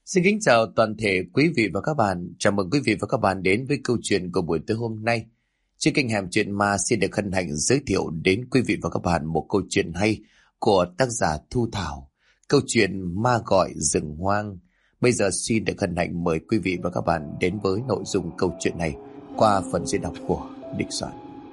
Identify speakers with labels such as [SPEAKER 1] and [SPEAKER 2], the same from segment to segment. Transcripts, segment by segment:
[SPEAKER 1] Xin kính chào toàn thể quý vị và các bạn. Chào mừng quý vị và các bạn đến với câu chuyện của buổi tối hôm nay. Trên kênh Hẻm Chuyện Ma xin được hân hạnh giới thiệu đến quý vị và các bạn một câu chuyện hay của tác giả Thu Thảo. Câu chuyện Ma Gọi Rừng Hoang. Bây giờ xin được hân hạnh mời quý vị và các bạn đến với nội dung câu chuyện này qua phần diễn đọc của Địch Soạn.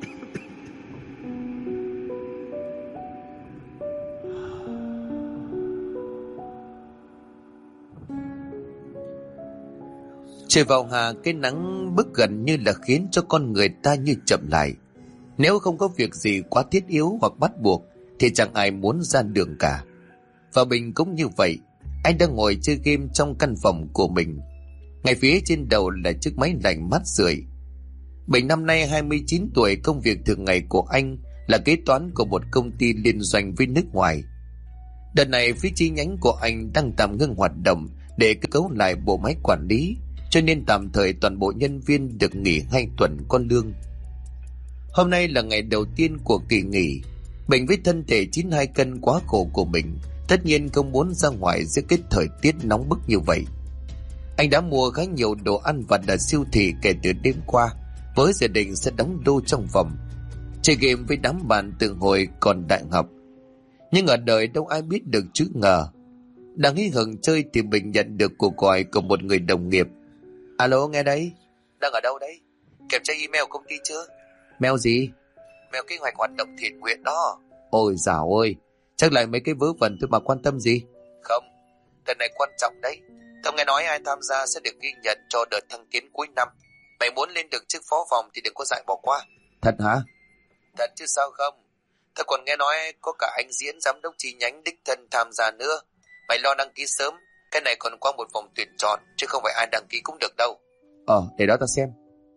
[SPEAKER 1] Trời vào hè, cái nắng bức gần như là khiến cho con người ta như chậm lại. Nếu không có việc gì quá thiết yếu hoặc bắt buộc thì chẳng ai muốn ra đường cả. Và Bình cũng như vậy. Anh đang ngồi chơi game trong căn phòng của mình. Ngay phía trên đầu là chiếc máy lạnh mát rượi. Bình năm nay 29 tuổi, công việc thường ngày của anh là kế toán của một công ty liên doanh với nước ngoài. Đợt này phía chi nhánh của anh đang tạm ngưng hoạt động để cơ cấu lại bộ máy quản lý, cho nên tạm thời toàn bộ nhân viên được nghỉ 2 tuần có lương. Hôm nay là ngày đầu tiên của kỳ nghỉ. Bình với thân thể 92 cân quá khổ của mình tất nhiên không muốn ra ngoài giữa cái thời tiết nóng bức như vậy. Anh đã mua khá nhiều đồ ăn vặt ở siêu thị kể từ đêm qua, với dự định sẽ đóng đô trong phòng, chơi game với đám bạn từ hồi còn đại học. Nhưng ở đời đâu ai biết được chữ ngờ. Đang hí hửng chơi thì Bình nhận được cuộc gọi của một người đồng nghiệp. Alo, nghe đấy. Đang ở đâu đấy? Kiểm tra email công ty chưa? Mail gì? Mail kế hoạch hoạt động thiện nguyện đó. Ôi dào ơi, chắc lại mấy cái vớ vẩn thôi mà quan tâm gì? Không, đợt này quan trọng đấy. Tao nghe nói ai tham gia sẽ được ghi nhận cho đợt thăng tiến cuối năm. Mày muốn lên được chức phó phòng thì đừng có dại bỏ qua. Thật hả? Thật chứ sao không. Tao còn nghe nói có cả anh Diễn, giám đốc chi nhánh đích thân tham gia nữa. Mày lo đăng ký sớm. Cái này còn qua một vòng tuyển chọn, chứ không phải ai đăng ký cũng được đâu. Để đó ta xem.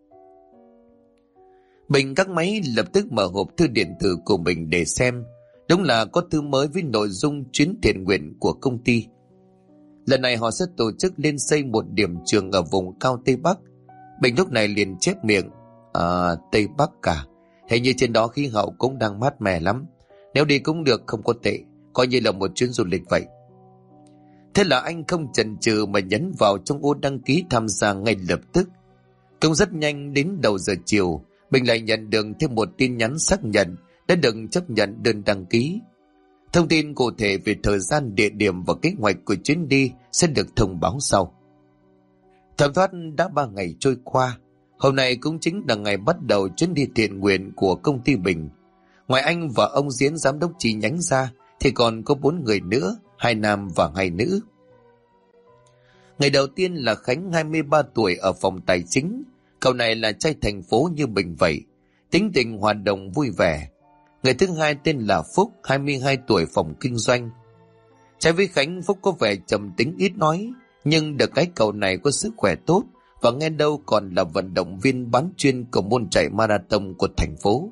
[SPEAKER 1] Bình gác máy, lập tức mở hộp thư điện tử của mình để xem. Đúng là có thư mới với nội dung chuyến thiện nguyện của công ty. Lần này họ sẽ tổ chức lên xây một điểm trường ở vùng cao Tây Bắc. Bình lúc này liền chép miệng. Tây Bắc cả. Hình như trên đó khí hậu cũng đang mát mẻ lắm. Nếu đi cũng được, không có tệ. Coi như là một chuyến du lịch vậy. Thế là anh không chần chừ mà nhấn vào trong ô đăng ký tham gia ngay lập tức. Cũng rất nhanh, đến đầu giờ chiều, Bình lại nhận được thêm một tin nhắn xác nhận đã được chấp nhận đơn đăng ký. Thông tin cụ thể về thời gian, địa điểm và kế hoạch của chuyến đi sẽ được thông báo sau. Thấm thoát đã 3 ngày trôi qua. Hôm nay cũng chính là ngày bắt đầu chuyến đi thiện nguyện của công ty Bình. Ngoài anh và ông Diễn, giám đốc chi nhánh ra, thì còn có 4 người nữa, 2 nam và 2 nữ. Ngày đầu tiên là Khánh, 23 tuổi, ở phòng tài chính. Cậu này là trai thành phố như Bình vậy, tính tình hoạt động vui vẻ. Người thứ hai tên là Phúc, 22 tuổi, phòng kinh doanh. Trái với Khánh, Phúc có vẻ trầm tính ít nói, nhưng được cái cậu này có sức khỏe tốt và nghe đâu còn là vận động viên bán chuyên của môn chạy marathon của thành phố.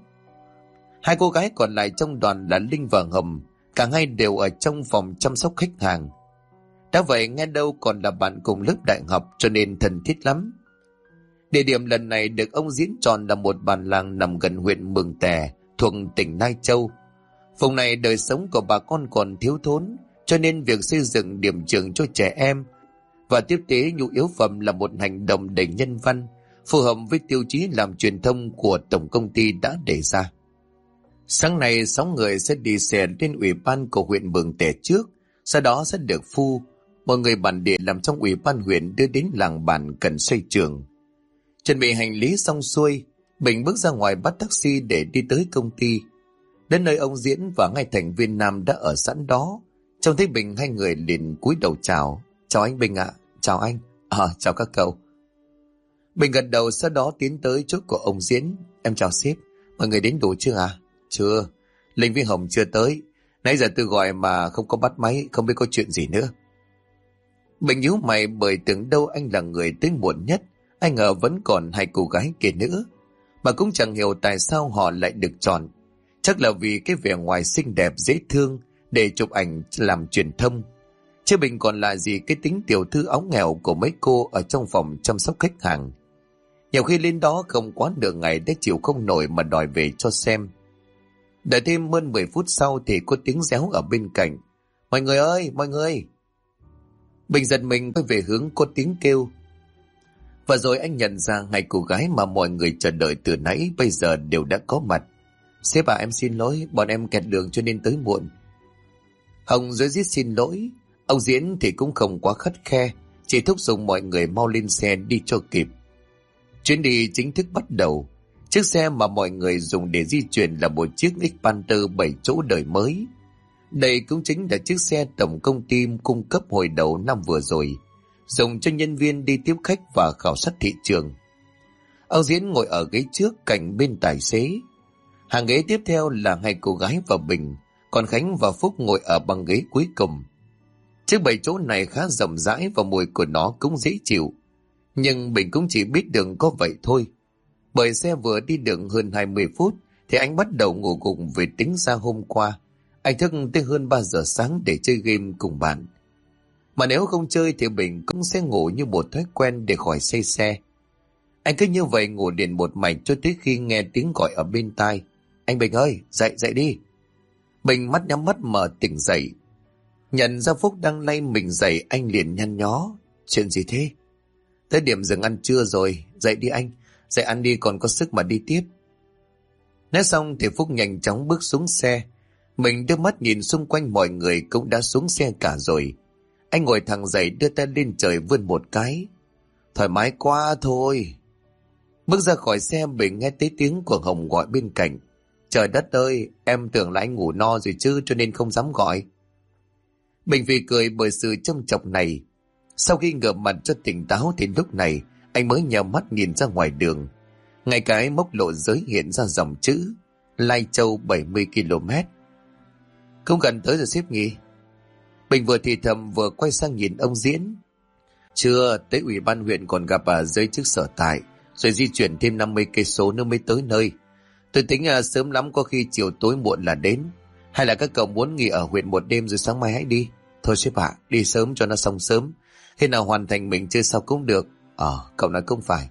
[SPEAKER 1] 2 cô gái còn lại trong đoàn là Linh và Hồng, cả hai đều ở trong phòng chăm sóc khách hàng. Đã vậy nghe đâu còn là bạn cùng lớp đại học, cho nên thân thiết lắm. Địa điểm lần này được ông Diễn chọn là một bản làng nằm gần huyện Mường Tè, thuộc tỉnh Lai Châu. Vùng này đời sống của bà con còn thiếu thốn, cho nên việc xây dựng điểm trường cho trẻ em và tiếp tế nhu yếu phẩm là một hành động đầy nhân văn, phù hợp với tiêu chí làm truyền thông của tổng công ty đã đề ra. Sáng nay 6 người sẽ đi xe lên ủy ban của huyện Mường Tè trước, sau đó sẽ được Phu, một người bản địa làm trong ủy ban huyện, đưa đến làng bản cần xây trường. Chuẩn bị hành lý xong xuôi, Bình bước ra ngoài bắt taxi để đi tới công ty. Đến nơi ông Diễn và 2 thành viên nam đã ở sẵn đó. Trông thấy Bình, 2 người liền cúi đầu chào. Chào anh Bình ạ. Chào anh. Chào các cậu. Bình gật đầu, sau đó tiến tới chỗ của ông Diễn. Em chào sếp. Mọi người đến đủ chưa ạ? Chưa. Linh với Hồng chưa tới. Nãy giờ tôi gọi mà không có bắt máy, không biết có chuyện gì nữa. Bình nhíu mày bởi tưởng đâu anh là người tới muộn nhất. Anh ngờ vẫn còn 2 cô gái kia nữa, mà cũng chẳng hiểu tại sao họ lại được chọn. Chắc là vì cái vẻ ngoài xinh đẹp dễ thương để chụp ảnh làm truyền thông. Chứ Bình còn là gì cái tính tiểu thư áo nghèo của mấy cô ở trong phòng chăm sóc khách hàng. Nhiều khi lên đó không quá nửa ngày đã chịu không nổi mà đòi về cho xem. Đợi thêm hơn 10 phút sau thì có tiếng réo ở bên cạnh. Mọi người ơi, mọi người! Bình giật mình quay về hướng có tiếng kêu. Và rồi anh nhận ra hai cô gái mà mọi người chờ đợi từ nãy bây giờ đều đã có mặt. Sếp à, em xin lỗi, bọn em kẹt đường cho nên tới muộn. Hồng rối rít xin lỗi. Ông Diễn thì cũng không quá khắt khe, chỉ thúc giục mọi người mau lên xe đi cho kịp. Chuyến đi chính thức bắt đầu. Chiếc xe mà mọi người dùng để di chuyển là một chiếc Xpander 7 chỗ đời mới. Đây cũng chính là chiếc xe tổng công ty cung cấp hồi đầu năm vừa rồi, dùng cho nhân viên đi tiếp khách và khảo sát thị trường. Ông Diễn ngồi ở ghế trước cạnh bên tài xế. Hàng ghế tiếp theo là hai cô gái và Bình, còn Khánh và Phúc ngồi ở băng ghế cuối cùng. Chiếc 7 chỗ này khá rộng rãi và mùi của nó cũng dễ chịu. Nhưng Bình cũng chỉ biết đường có vậy thôi. Bởi xe vừa đi được hơn 20 phút thì anh bắt đầu ngủ gục vì tính ra hôm qua anh thức tới hơn 3 giờ sáng để chơi game cùng bạn. Mà nếu không chơi thì Bình cũng sẽ ngủ như một thói quen để khỏi say xe. Anh cứ như vậy ngủ liền một mạch cho tới khi nghe tiếng gọi ở bên tai. Anh Bình ơi, dậy dậy đi. Bình mắt nhắm mắt mở tỉnh dậy. Nhận ra Phúc đang lay mình dậy, anh liền nhăn nhó. Chuyện gì thế? Tới điểm dừng ăn trưa rồi, dậy đi anh. Dậy ăn đi còn có sức mà đi tiếp. Nói xong thì Phúc nhanh chóng bước xuống xe. Mình đưa mắt nhìn xung quanh mọi người cũng đã xuống xe cả rồi. Anh ngồi thẳng dậy đưa tay lên trời vươn một cái. Thoải mái quá thôi. Bước ra khỏi xe Bình nghe thấy tiếng của Hồng gọi bên cạnh. Trời đất ơi, em tưởng là anh ngủ no rồi chứ cho nên không dám gọi. Bình vì cười bởi sự châm chọc này. Sau khi ngửa mặt cho tỉnh táo thì lúc này anh mới nhào mắt nhìn ra ngoài đường. Ngay cái mốc lộ giới hiện ra dòng chữ Lai Châu 70 km. Không gần tới rồi sếp nhỉ? Bình vừa thì thầm vừa quay sang nhìn ông Diễn. Chưa, tới ủy ban huyện còn gặp ở giới chức sở tại, rồi di chuyển thêm 50 cây số nữa mới tới nơi. Tôi tính sớm lắm có khi chiều tối muộn là đến. Hay là các cậu muốn nghỉ ở huyện một đêm rồi sáng mai hãy đi? Thôi sếp ạ, đi sớm cho nó xong sớm. Khi nào hoàn thành mình chơi sau cũng được. Cậu nói cũng phải.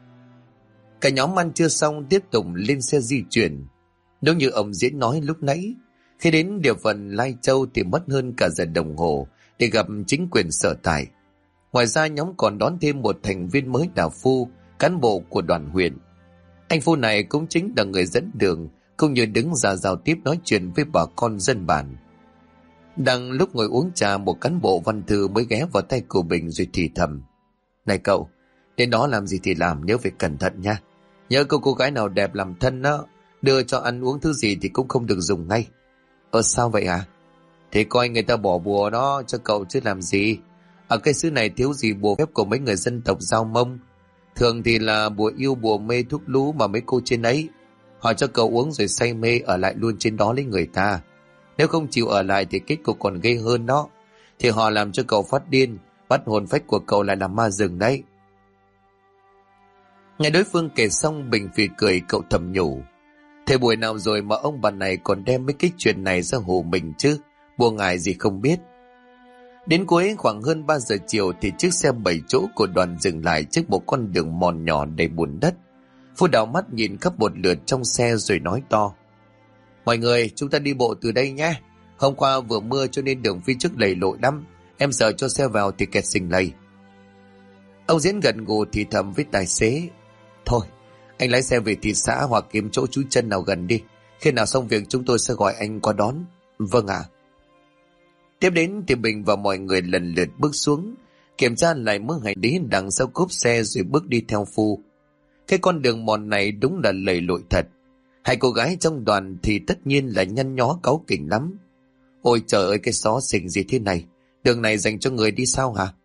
[SPEAKER 1] Cả nhóm ăn trưa xong tiếp tục lên xe di chuyển. Đúng như ông Diễn nói lúc nãy, khi đến địa phận Lai Châu thì mất hơn cả giờ đồng hồ để gặp chính quyền sở tại. Ngoài ra nhóm còn đón thêm một thành viên mới là Phu, cán bộ của đoàn huyện. Anh Phu này cũng chính là người dẫn đường, cũng như đứng ra giao tiếp nói chuyện với bà con dân bản. Đang lúc ngồi uống trà, một cán bộ văn thư mới ghé vào tay của Bình rồi thì thầm. Này cậu, đến đó làm gì thì làm, nhớ phải cẩn thận nha. Nhớ cô gái nào đẹp làm thân đó, đưa cho ăn uống thứ gì thì cũng không được dùng ngay. Sao vậy à? Thế coi người ta bỏ bùa đó cho cậu chứ làm gì. Ở cái xứ này thiếu gì bùa phép của mấy người dân tộc Dao Mông. Thường thì là bùa yêu bùa mê thuốc lú mà mấy cô trên ấy. Họ cho cậu uống rồi say mê ở lại luôn trên đó lấy người ta. Nếu không chịu ở lại thì kết cục còn ghê hơn đó. Thì họ làm cho cậu phát điên, bắt hồn phách của cậu lại làm ma rừng đấy. Nghe đối phương kể xong Bình phì cười, cậu thầm nhủ. Thế buổi nào rồi mà ông bà này còn đem mấy cái chuyện này ra hù mình chứ, bùa ngải gì không biết. Đến cuối khoảng hơn 3 giờ chiều thì chiếc xe 7 chỗ của đoàn dừng lại trước một con đường mòn nhỏ đầy bùn đất. Phu đảo mắt nhìn khắp một lượt trong xe rồi nói to. Mọi người, chúng ta đi bộ từ đây nhé. Hôm qua vừa mưa cho nên đường phía trước lầy lội lắm. Em sợ cho xe vào thì kẹt xình lầy. Ông Diễn gần gù thì thầm với tài xế. Thôi, anh lái xe về thị xã hoặc kiếm chỗ trú chân nào gần đi. Khi nào xong việc chúng tôi sẽ gọi anh qua đón. Vâng ạ. Tiếp đến thì Bình và mọi người lần lượt bước xuống, kiểm tra lại mớ hành lý đằng sau cốp xe rồi bước đi theo Phu. Cái con đường mòn này đúng là lầy lội thật. Hai cô gái trong đoàn thì tất nhiên là nhăn nhó cáu kỉnh lắm. Ôi trời ơi, cái xó xỉnh gì thế này, đường này dành cho người đi sao hả?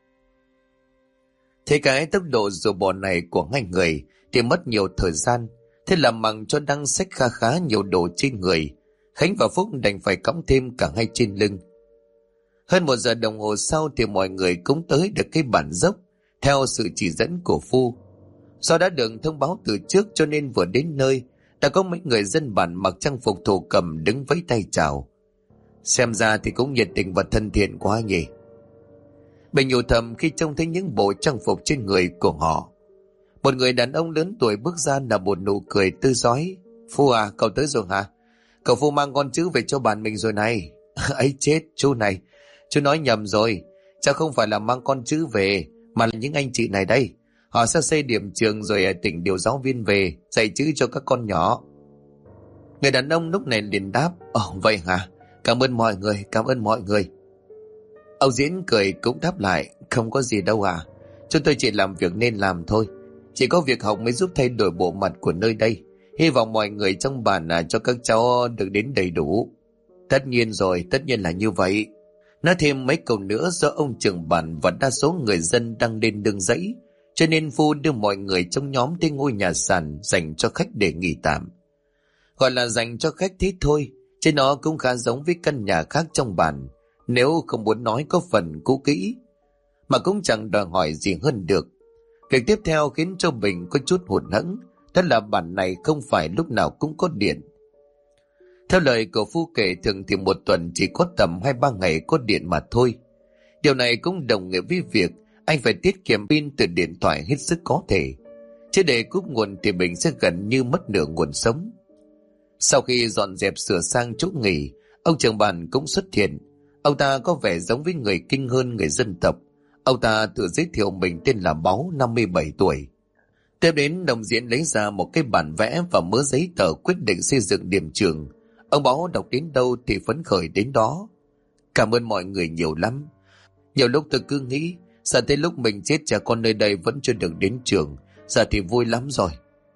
[SPEAKER 1] Thế cái tốc độ rùa bò này của hai người thì mất nhiều thời gian. Thế là Mằng cho Đăng xách khá nhiều đồ trên người. Khánh và Phúc đành phải cõng thêm cả hai trên lưng. Hơn 1 giờ đồng hồ sau thì mọi người cũng tới được cái bản dốc theo sự chỉ dẫn của Phu. Do đã được thông báo từ trước cho nên vừa đến nơi đã có mấy người dân bản mặc trang phục thổ cẩm đứng vẫy tay chào. Xem ra thì cũng nhiệt tình và thân thiện quá nhỉ. Bình nhủ thầm khi trông thấy những bộ trang phục trên người của họ. Một người đàn ông lớn tuổi bước ra là một nụ cười tươi rói. Phu à, cậu tới rồi hả? Cậu Phu mang con chữ về cho bản mình rồi này. Ấy chết, chú này, chú nói nhầm rồi. Chắc không phải là mang con chữ về, mà là những anh chị này đây. Họ sẽ xây điểm trường rồi tỉnh điều giáo viên về dạy chữ cho các con nhỏ. Người đàn ông lúc này liền đáp: Ồ vậy hả? Cảm ơn mọi người, cảm ơn mọi người. Ông Diễn cười cũng đáp lại: Không có gì đâu à, chúng tôi chỉ làm việc nên làm thôi. Chỉ có việc học mới giúp thay đổi bộ mặt của nơi đây. Hy vọng mọi người trong bản cho các cháu được đến đầy đủ. Tất nhiên rồi, tất nhiên là như vậy. Nói thêm mấy câu nữa, do ông trưởng bản và đa số người dân đang lên nương rẫy, cho nên Phu đưa mọi người trong nhóm tới ngôi nhà sàn dành cho khách để nghỉ tạm. Gọi là dành cho khách thế thôi, chứ nó cũng khá giống với căn nhà khác trong bản, nếu không muốn nói có phần cũ kỹ, mà cũng chẳng đòi hỏi gì hơn được. Việc tiếp theo khiến cho Bình có chút hụt hẫng, đó là bản này không phải lúc nào cũng có điện. Theo lời của Phu kể, thường thì một tuần chỉ có tầm 2-3 ngày có điện mà thôi. Điều này cũng đồng nghĩa với việc anh phải tiết kiệm pin từ điện thoại hết sức có thể, chứ để cúp nguồn thì Bình sẽ gần như mất nửa nguồn sống. Sau khi dọn dẹp sửa sang chỗ nghỉ, ông trưởng bản cũng xuất hiện. Ông ta có vẻ giống với người Kinh hơn người dân tộc. Ông ta tự giới thiệu mình tên là Báu, 57 tuổi. Tiếp đến, đồng diễn lấy ra một cái bản vẽ và mớ giấy tờ quyết định xây dựng điểm trường. Ông Báu đọc đến đâu thì phấn khởi đến đó. Cảm ơn mọi người nhiều lắm. Nhiều lúc tôi cứ nghĩ, giờ tới lúc mình chết trẻ con nơi đây vẫn chưa được đến trường, giờ thì vui lắm rồi.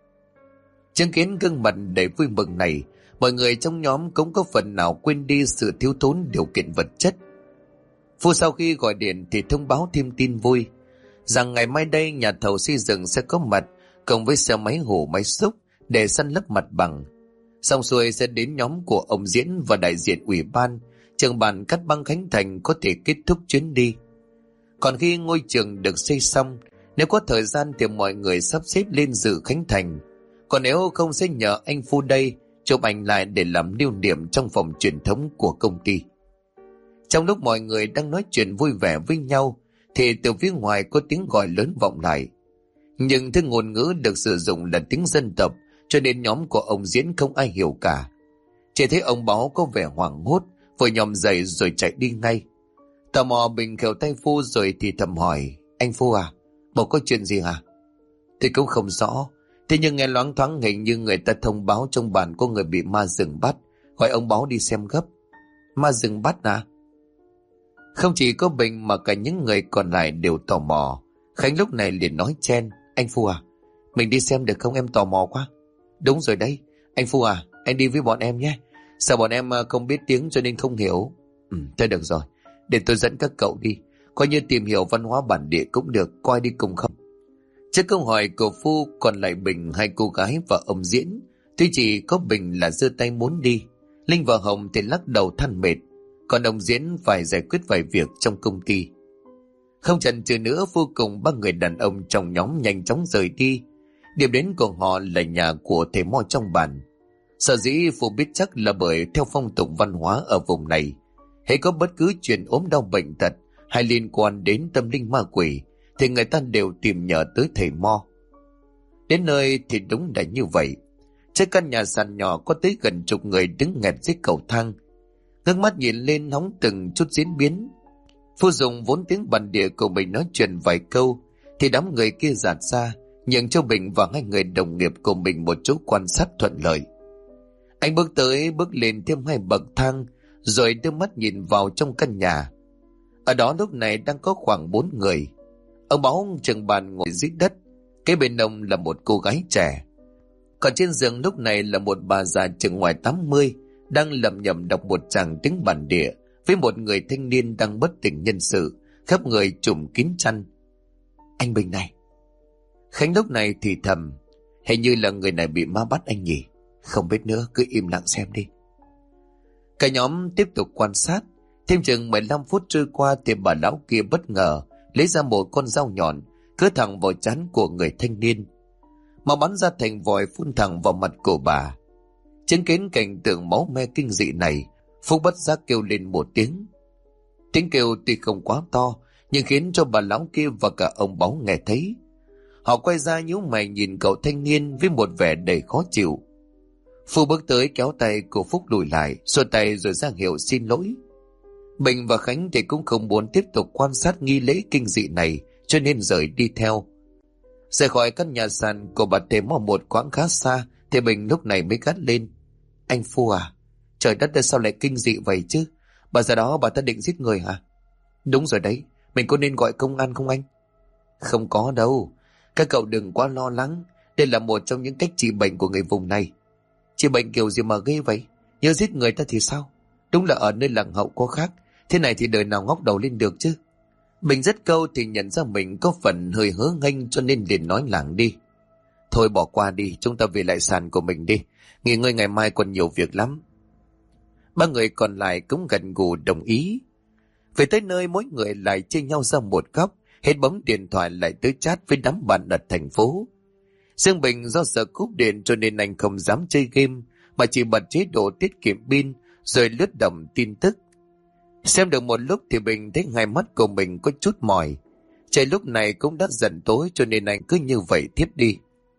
[SPEAKER 1] Chứng kiến gương mặt đầy vui mừng này, mọi người trong nhóm cũng có phần nào quên đi sự thiếu thốn điều kiện vật chất. Phu sau khi gọi điện thì thông báo thêm tin vui rằng ngày mai đây nhà thầu xây dựng sẽ có mặt cùng với xe máy hổ máy xúc để săn lấp mặt bằng. Xong xuôi sẽ đến nhóm của ông Diễn và đại diện ủy ban, trưởng bản Cát Băng Khánh Thành có thể kết thúc chuyến đi. Còn khi ngôi trường được xây xong, nếu có thời gian thì mọi người sắp xếp lên dự khánh thành. Còn nếu không sẽ nhờ anh Phu đây chụp ảnh lại để làm lưu niệm trong phòng truyền thống của công ty. Trong lúc mọi người đang nói chuyện vui vẻ với nhau thì từ phía ngoài có tiếng gọi lớn vọng lại. Nhưng thứ ngôn ngữ được sử dụng là tiếng dân tộc, cho nên nhóm của ông Diễn không ai hiểu cả. Chỉ thấy ông Báo có vẻ hoảng hốt, vội nhòm dậy rồi chạy đi ngay. Tò mò Bình khều tay Phu rồi thì thầm hỏi: Anh Phu à, bộ có chuyện gì hả? Thì cũng không rõ, thế nhưng nghe loáng thoáng hình như người ta thông báo trong bản có người bị ma rừng bắt, gọi ông Báo đi xem gấp. Ma rừng bắt à? Không chỉ có Bình mà cả những người còn lại đều tò mò. Khánh lúc này liền nói chen: Anh Phu à, mình đi xem được không, em tò mò quá. Đúng rồi đấy, anh Phu à, anh đi với bọn em nhé. Sao bọn em không biết tiếng cho nên không hiểu. Thôi được rồi, để tôi dẫn các cậu đi, coi như tìm hiểu văn hóa bản địa cũng được, coi đi cùng không? Trước câu hỏi của Phu còn lại Bình, hai cô gái và ông Diễn. Tuy chỉ có Bình là giơ tay muốn đi, Linh và Hồng thì lắc đầu than mệt, còn ông Diễn phải giải quyết vài việc trong công ty. Không chần chừ nữa, Phu cùng ba người đàn ông trong nhóm nhanh chóng rời đi. Điểm đến của họ là nhà của thầy mo trong bản. Sở dĩ Phu biết chắc là bởi theo phong tục văn hóa ở vùng này, hễ có bất cứ chuyện ốm đau bệnh tật hay liên quan đến tâm linh ma quỷ thì người ta đều tìm nhờ tới thầy mo. Đến nơi thì đúng là như vậy. Trên căn nhà sàn nhỏ có tới gần chục người đứng nghẹt dưới cầu thang, ngước mắt nhìn lên hóng từng chút diễn biến. Phu dùng vốn tiếng bản địa của mình nói chuyện vài câu thì đám người kia dạt ra, nhường cho Bình và hai người đồng nghiệp của mình một chỗ quan sát thuận lợi. Anh bước lên thêm 2 bậc thang rồi đưa mắt nhìn vào trong căn nhà. Ở đó lúc này đang có khoảng 4 người. Ông Báo trưởng bàn ngồi dưới đất, kế bên ông là một cô gái trẻ. Còn trên giường lúc này là một bà già chừng ngoài 80 đang lẩm nhẩm đọc một tràng tiếng bản địa với một người thanh niên đang bất tỉnh nhân sự, khắp người trùm kín chăn. Anh Bình này. Khánh lúc này thì thầm: Hình như là người này bị ma bắt anh nhỉ? Không biết nữa, cứ im lặng xem đi. Cả nhóm tiếp tục quan sát. Thêm chừng 15 phút trôi qua thì bà lão kia bất ngờ lấy ra một con dao nhọn, cứa thẳng vào trán của người thanh niên. Máu bắn ra thành vòi phun thẳng vào mặt của bà. Chứng kiến cảnh tượng máu me kinh dị này, Phúc bất giác kêu lên một tiếng. Tiếng kêu tuy không quá to, nhưng khiến cho bà lão kia và cả ông Báu nghe thấy. Họ quay ra nhíu mày nhìn cậu thanh niên với một vẻ đầy khó chịu. Phu bước tới kéo tay của Phúc lùi lại, xua tay rồi ra hiệu xin lỗi. Bình và Khánh thì cũng không muốn tiếp tục quan sát nghi lễ kinh dị này, cho nên rời đi theo. Rời khỏi căn nhà sàn của bà Tề Mo một quãng khá xa thì Bình lúc này mới gắt lên: Anh Phu à, trời đất ơi, sao lại kinh dị vậy chứ? Bà già đó bà ta định giết người hả? Đúng rồi đấy, mình có nên gọi công an không anh? Không có đâu, các cậu đừng quá lo lắng. Đây là một trong những cách trị bệnh của người vùng này. Trị bệnh kiểu gì mà ghê vậy? Nhớ giết người ta thì sao? Đúng là ở nơi làng hậu có khác. Thế này thì đời nào ngóc đầu lên được chứ? Bình rất câu thì nhận ra mình có phần hơi hớ nghênh, cho nên liền nói lảng đi: Thôi bỏ qua đi, chúng ta về lại sàn của mình đi. Nghỉ ngơi, ngày mai còn nhiều việc lắm. Ba người còn lại cũng gật gù đồng ý. Về tới nơi, mỗi người lại chia nhau ra một góc, hết bấm điện thoại lại tới chat với đám bạn ở thành phố. Dương Bình do sợ cúp điện cho nên anh không dám chơi game, mà chỉ bật chế độ tiết kiệm pin rồi lướt đọc tin tức. Xem được một lúc thì Bình thấy hai mắt của mình có chút mỏi. Trời lúc này cũng đã dần tối, cho nên anh cứ như vậy tiếp đi.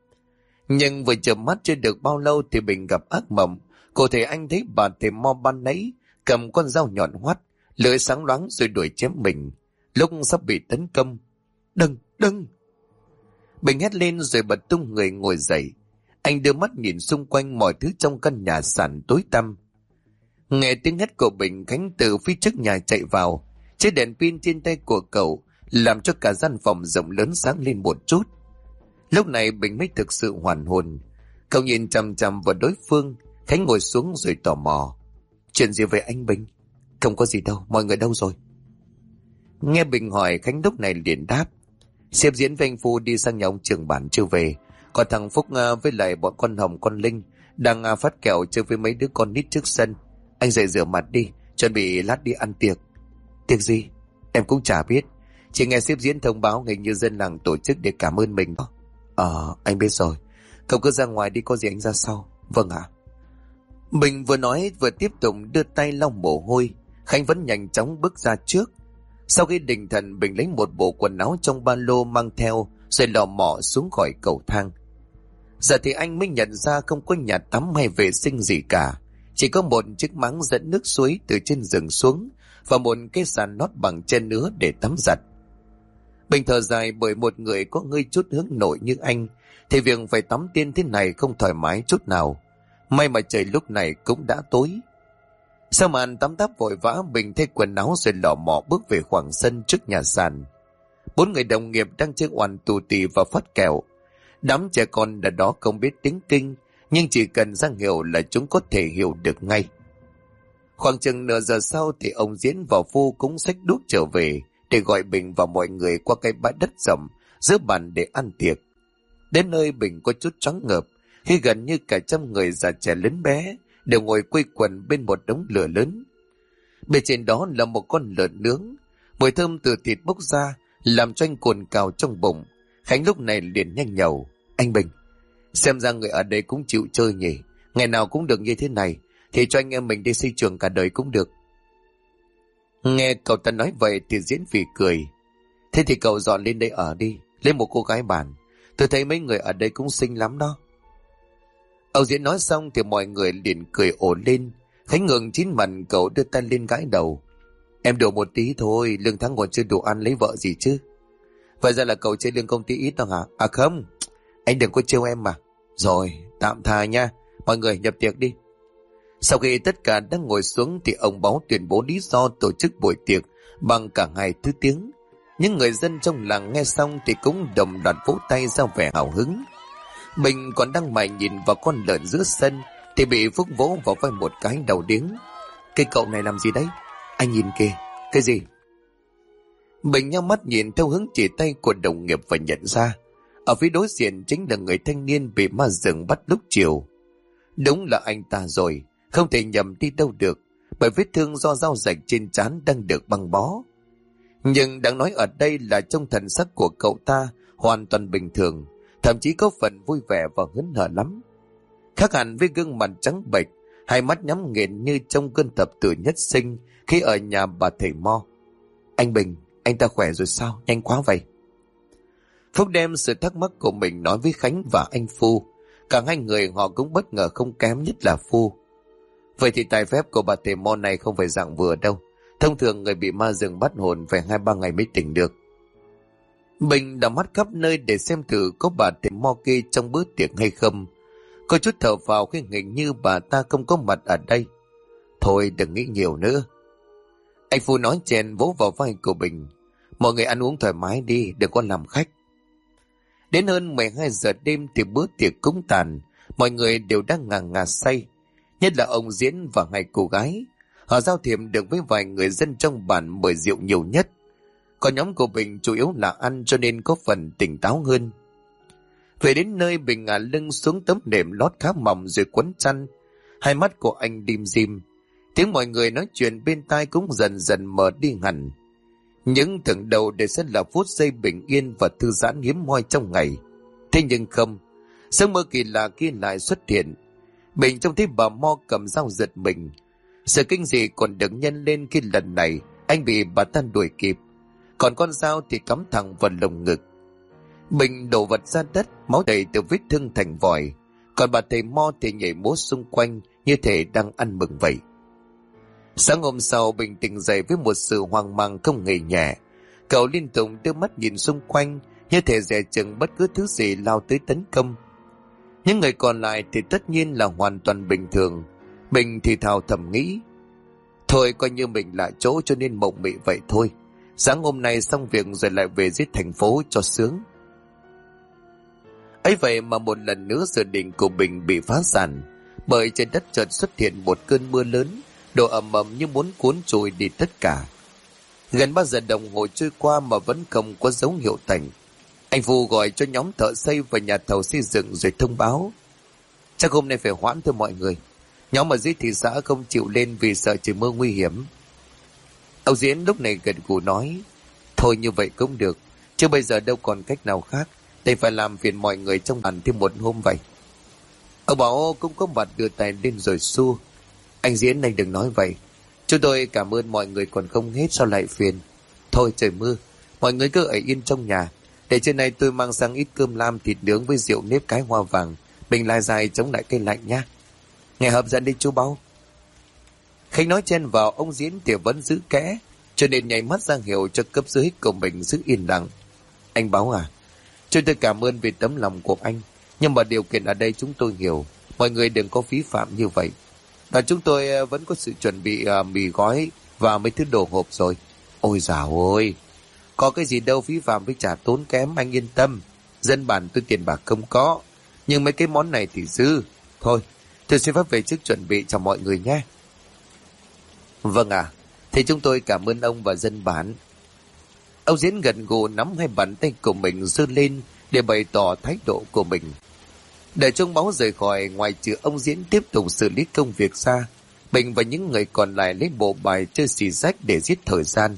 [SPEAKER 1] Nhưng vừa chợp mắt chưa được bao lâu thì Bình gặp ác mộng. Cụ thể anh thấy bà Thầy Mo ban nãy cầm con dao nhọn hoắt, lưỡi sáng loáng rồi đuổi chém mình lúc sắp bị tấn công. Đừng, đừng! Bình hét lên rồi bật tung người ngồi dậy. Anh đưa mắt nhìn xung quanh, mọi thứ trong căn nhà sàn tối tăm. Nghe tiếng hét của Bình, Khánh từ phía trước nhà chạy vào. Chiếc đèn pin trên tay của cậu làm cho cả gian phòng rộng lớn sáng lên một chút. Lúc này Bình mới thực sự hoàn hồn. Cậu nhìn chằm chằm vào đối phương. Khánh ngồi xuống rồi tò mò: Chuyện gì vậy anh Bình? Không có gì đâu, mọi người đâu rồi? Nghe Bình hỏi, Khánh lúc này liền đáp: Sếp Diễn với anh Phu đi sang nhà ông trưởng bản chưa về. Còn thằng Phúc với lại bọn con Hồng con Linh đang phát kẹo chơi với mấy đứa con nít trước sân. Anh dậy rửa mặt đi, chuẩn bị lát đi ăn tiệc. Tiệc gì? Em cũng chả biết. Chỉ nghe sếp Diễn thông báo hình như dân làng tổ chức để cảm ơn mình đó. Anh biết rồi. Cậu cứ ra ngoài đi, có gì anh ra sau. Vâng ạ. Bình vừa nói vừa tiếp tục đưa tay lau mồ hôi. Khánh vẫn nhanh chóng bước ra trước. Sau khi định thần, Bình lấy một bộ quần áo trong ba lô mang theo rồi lò mò xuống khỏi cầu thang. Giờ thì anh mới nhận ra không có nhà tắm hay vệ sinh gì cả. Chỉ có một chiếc máng dẫn nước suối từ trên rừng xuống và một cái sàn lót bằng chân nứa để tắm giặt. Bình thở dài, bởi một người có hơi chút hướng nội như anh thì việc phải tắm tiên thế này không thoải mái chút nào. May mà trời lúc này cũng đã tối. Sau màn tắm táp vội vã, Bình thay quần áo rồi lò mò bước về khoảng sân trước nhà sàn. 4 người đồng nghiệp đang chơi oằn tù tì và phát kẹo. Đám trẻ con ở đó không biết tiếng Kinh, nhưng chỉ cần ra hiệu là chúng có thể hiểu được ngay. Khoảng chừng nửa giờ sau thì ông Diễn và Phu cũng xách đuốc trở về để gọi Bình và mọi người qua cái bãi đất rộng giữa bàn để ăn tiệc. Đến nơi, Bình có chút choáng ngợp khi gần như cả trăm người già trẻ lớn bé đều ngồi quây quần bên một đống lửa lớn. Bên trên đó là một con lợn nướng, mùi thơm từ thịt bốc ra làm cho anh cồn cào trong bụng. Khánh lúc này liền nhanh nhẩu: Anh Bình, xem ra người ở đây cũng chịu chơi nhỉ. Ngày nào cũng được như thế này thì cho anh em mình đi xây trường cả đời cũng được. Nghe cậu ta nói vậy thì Diễn phì cười: Thế thì cậu dọn lên đây ở đi, lấy một cô gái bản. Tôi thấy mấy người ở đây cũng xinh lắm đó. Ông Diễn nói xong thì mọi người liền cười ồ lên. Khánh ngượng chín mặt, cậu đưa tay lên gãi đầu: Em đùa một tí thôi, lương tháng còn chưa đủ ăn lấy vợ gì chứ. Vậy ra là cậu chơi lương công ty ít đó hả? À không, anh đừng có trêu em mà. Rồi, tạm tha nha, mọi người nhập tiệc đi. Sau khi tất cả đã ngồi xuống thì ông Báo tuyên bố lý do tổ chức buổi tiệc bằng cả hai thứ tiếng. Những người dân trong làng nghe xong thì cũng đồng loạt vỗ tay ra vẻ hào hứng. Bình còn đang mải nhìn vào con lợn giữa sân thì bị Phúc vỗ vào vai một cái đầu điếng: Cái cậu này làm gì đấy? Anh nhìn kìa. Cái gì? Bình nhắm mắt nhìn theo hướng chỉ tay của đồng nghiệp và nhận ra ở phía đối diện chính là người thanh niên bị ma rừng bắt lúc chiều. Đúng là anh ta rồi, không thể nhầm đi đâu được, bởi vết thương do dao rạch trên trán đang được băng bó. Nhưng đáng nói ở đây là trong thần sắc của cậu ta hoàn toàn bình thường, thậm chí có phần vui vẻ và hớn hở lắm. Khác hẳn với gương mặt trắng bệch, hai mắt nhắm nghiền như trong cơn thập tử nhất sinh khi ở nhà bà thầy Mo. Anh Bình, anh ta khỏe rồi sao? Nhanh quá vậy. Phúc đem sự thắc mắc của mình nói với Khánh và anh Phu. Cả hai người họ cũng bất ngờ không kém, nhất là Phu. Vậy thì tài phép của bà thầy Mo này không phải dạng vừa đâu. Thông thường người bị ma rừng bắt hồn phải 2-3 ngày mới tỉnh được. Bình đảo mắt khắp nơi để xem thử có bà thầy mo kia trong bữa tiệc hay không. Có chút thở phào khi hình như bà ta không có mặt ở đây. Thôi đừng nghĩ nhiều nữa. Anh Phu nói chèn vỗ vào vai của Bình. Mọi người ăn uống thoải mái đi, đừng có làm khách. Đến hơn 12 giờ đêm thì bữa tiệc cũng tàn. Mọi người đều đang ngà ngà say. Nhất là ông Diễn và hai cô gái. Họ giao thiệp được với vài người dân trong bản mời rượu nhiều nhất. Còn nhóm của Bình chủ yếu là ăn cho nên có phần tỉnh táo hơn. Về đến nơi, Bình ngả lưng xuống tấm nệm lót khá mỏng rồi quấn chăn. Hai mắt của anh dim dim. Tiếng mọi người nói chuyện bên tai cũng dần dần mờ đi hẳn. Những tưởng đầu để sẽ là phút giây bình yên và thư giãn hiếm hoi trong ngày. Thế nhưng không, giấc mơ kỳ lạ kia lại xuất hiện. Bình trông thấy bà Mo cầm dao giật mình. Sự kinh dị còn được nhân lên khi lần này anh bị bà ta đuổi kịp. Còn con dao thì cắm thẳng vào lồng ngực. Bình đổ vật ra đất, máu đầy từ vết thương thành vòi. Còn bà thầy Mo thì nhảy múa xung quanh như thể đang ăn mừng vậy. Sáng hôm sau, Bình tỉnh dậy với một sự hoang mang không hề nhẹ. Cậu liên tục đưa mắt nhìn xung quanh như thể dè chừng bất cứ thứ gì lao tới tấn công. Những người còn lại thì tất nhiên là hoàn toàn bình thường. Bình thì thào thầm nghĩ, thôi coi như mình là chỗ cho nên mộng mị vậy thôi. Sáng hôm nay xong việc rồi lại về dưới thành phố cho sướng. Ấy vậy mà một lần nữa dự định của Bình bị phá sản, bởi trên đất chợt xuất hiện một cơn mưa lớn, đổ ầm ầm như muốn cuốn trôi đi tất cả. Gần 3 giờ đồng hồ trôi qua mà vẫn không có dấu hiệu tạnh. Anh Phu gọi cho nhóm thợ xây và nhà thầu xây dựng rồi thông báo, chắc hôm nay phải hoãn thôi mọi người. Nhóm ở dưới thị xã không chịu lên vì sợ trời mưa nguy hiểm. Ông Diễn lúc này gật gù nói, thôi như vậy cũng được, chứ bây giờ đâu còn cách nào khác, để phải làm phiền mọi người trong bản thêm một hôm vậy. Ông Bảo cũng có mặt đưa tay lên rồi xua, anh Diễn này đừng nói vậy, chúng tôi cảm ơn mọi người còn không hết sao lại phiền. Thôi trời mưa, mọi người cứ ở yên trong nhà, để trên này tôi mang sang ít cơm lam thịt nướng với rượu nếp cái hoa vàng, mình lai dài chống lại cây lạnh nha. Nghe hấp dẫn đi chú Báo. Khách nói chen vào, ông Diễn thì vẫn giữ kẽ, cho nên nhảy mắt ra hiệu cho cấp dưới của mình giữ yên lặng. Anh Báo à, chúng tôi cảm ơn vì tấm lòng của anh, nhưng mà điều kiện ở đây chúng tôi hiểu, mọi người đừng có phí phạm như vậy. Và chúng tôi vẫn có sự chuẩn bị mì gói và mấy thứ đồ hộp rồi. Ôi dào ôi, có cái gì đâu phí phạm với trả tốn kém, anh yên tâm. Dân bản tôi tiền bạc không có, nhưng mấy cái món này thì dư. Thôi, tôi xin phép về trước chuẩn bị cho mọi người nhé. Vâng ạ, thì chúng tôi cảm ơn ông và dân bản. Ông Diễn gật gù nắm hai bàn tay của mình giơ lên để bày tỏ thái độ của mình. Để trông Báo rời khỏi, ngoài trừ ông Diễn tiếp tục xử lý công việc ra, Bình và những người còn lại lấy bộ bài chơi xì rách để giết thời gian.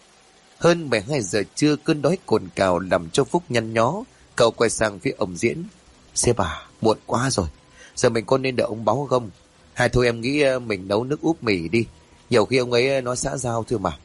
[SPEAKER 1] Hơn 12 giờ trưa, cơn đói cồn cào làm cho Phúc nhăn nhó. Cậu quay sang phía ông Diễn, sếp à, muộn quá rồi, giờ mình có nên đợi ông Báo không? Hay thôi em nghĩ mình nấu nước úp mì đi, nhiều khi ông ấy nói xã giao thôi mà.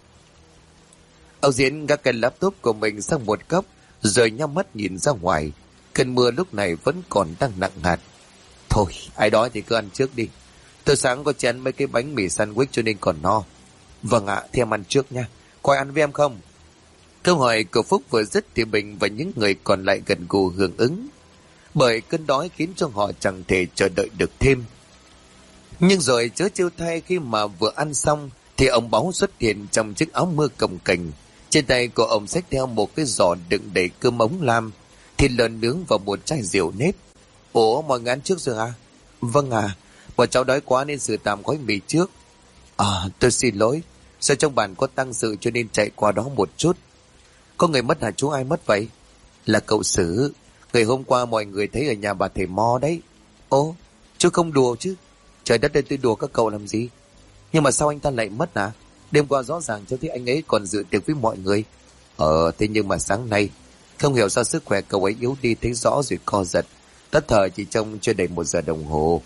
[SPEAKER 1] Ông Diễn gác cái laptop của mình sang một góc rồi nhắm mắt nhìn ra ngoài. Cơn mưa lúc này vẫn còn đang nặng hạt. Thôi ai đói thì cứ ăn trước đi, từ sáng có chén mấy cái bánh mì sandwich cho nên còn no. Vâng ạ, thì em ăn trước nha, có ai ăn với em không? Câu hỏi của Phúc vừa dứt thì Bình và những người còn lại gần gù hưởng ứng, bởi cơn đói khiến cho họ chẳng thể chờ đợi được thêm. Nhưng rồi chớ trêu thay, khi mà vừa ăn xong thì ông Báo xuất hiện trong chiếc áo mưa cồng kềnh. Trên tay của ông xách theo một cái giỏ đựng đầy cơm ống lam, thịt lợn nướng và một chai rượu nếp. Ủa, mọi người ăn trước rồi à? Vâng à, bọn cháu đói quá nên sự tạm gói mì trước. Tôi xin lỗi, sao trong bản có tăng sự cho nên chạy qua đó một chút. Có người mất hả chú? Ai mất vậy? Là cậu Sử, người hôm qua mọi người thấy ở nhà bà thầy Mo đấy. Ồ, chú không đùa chứ? Trời đất ơi, tôi đùa các cậu làm gì? Nhưng mà sao anh ta lại mất hả? Đêm qua rõ ràng cho thấy anh ấy còn dự tiệc với mọi người. Thế nhưng mà sáng nay không hiểu sao sức khỏe cậu ấy yếu đi thấy rõ rồi co giật, tất thở chỉ trong chưa đầy 1 giờ đồng hồ.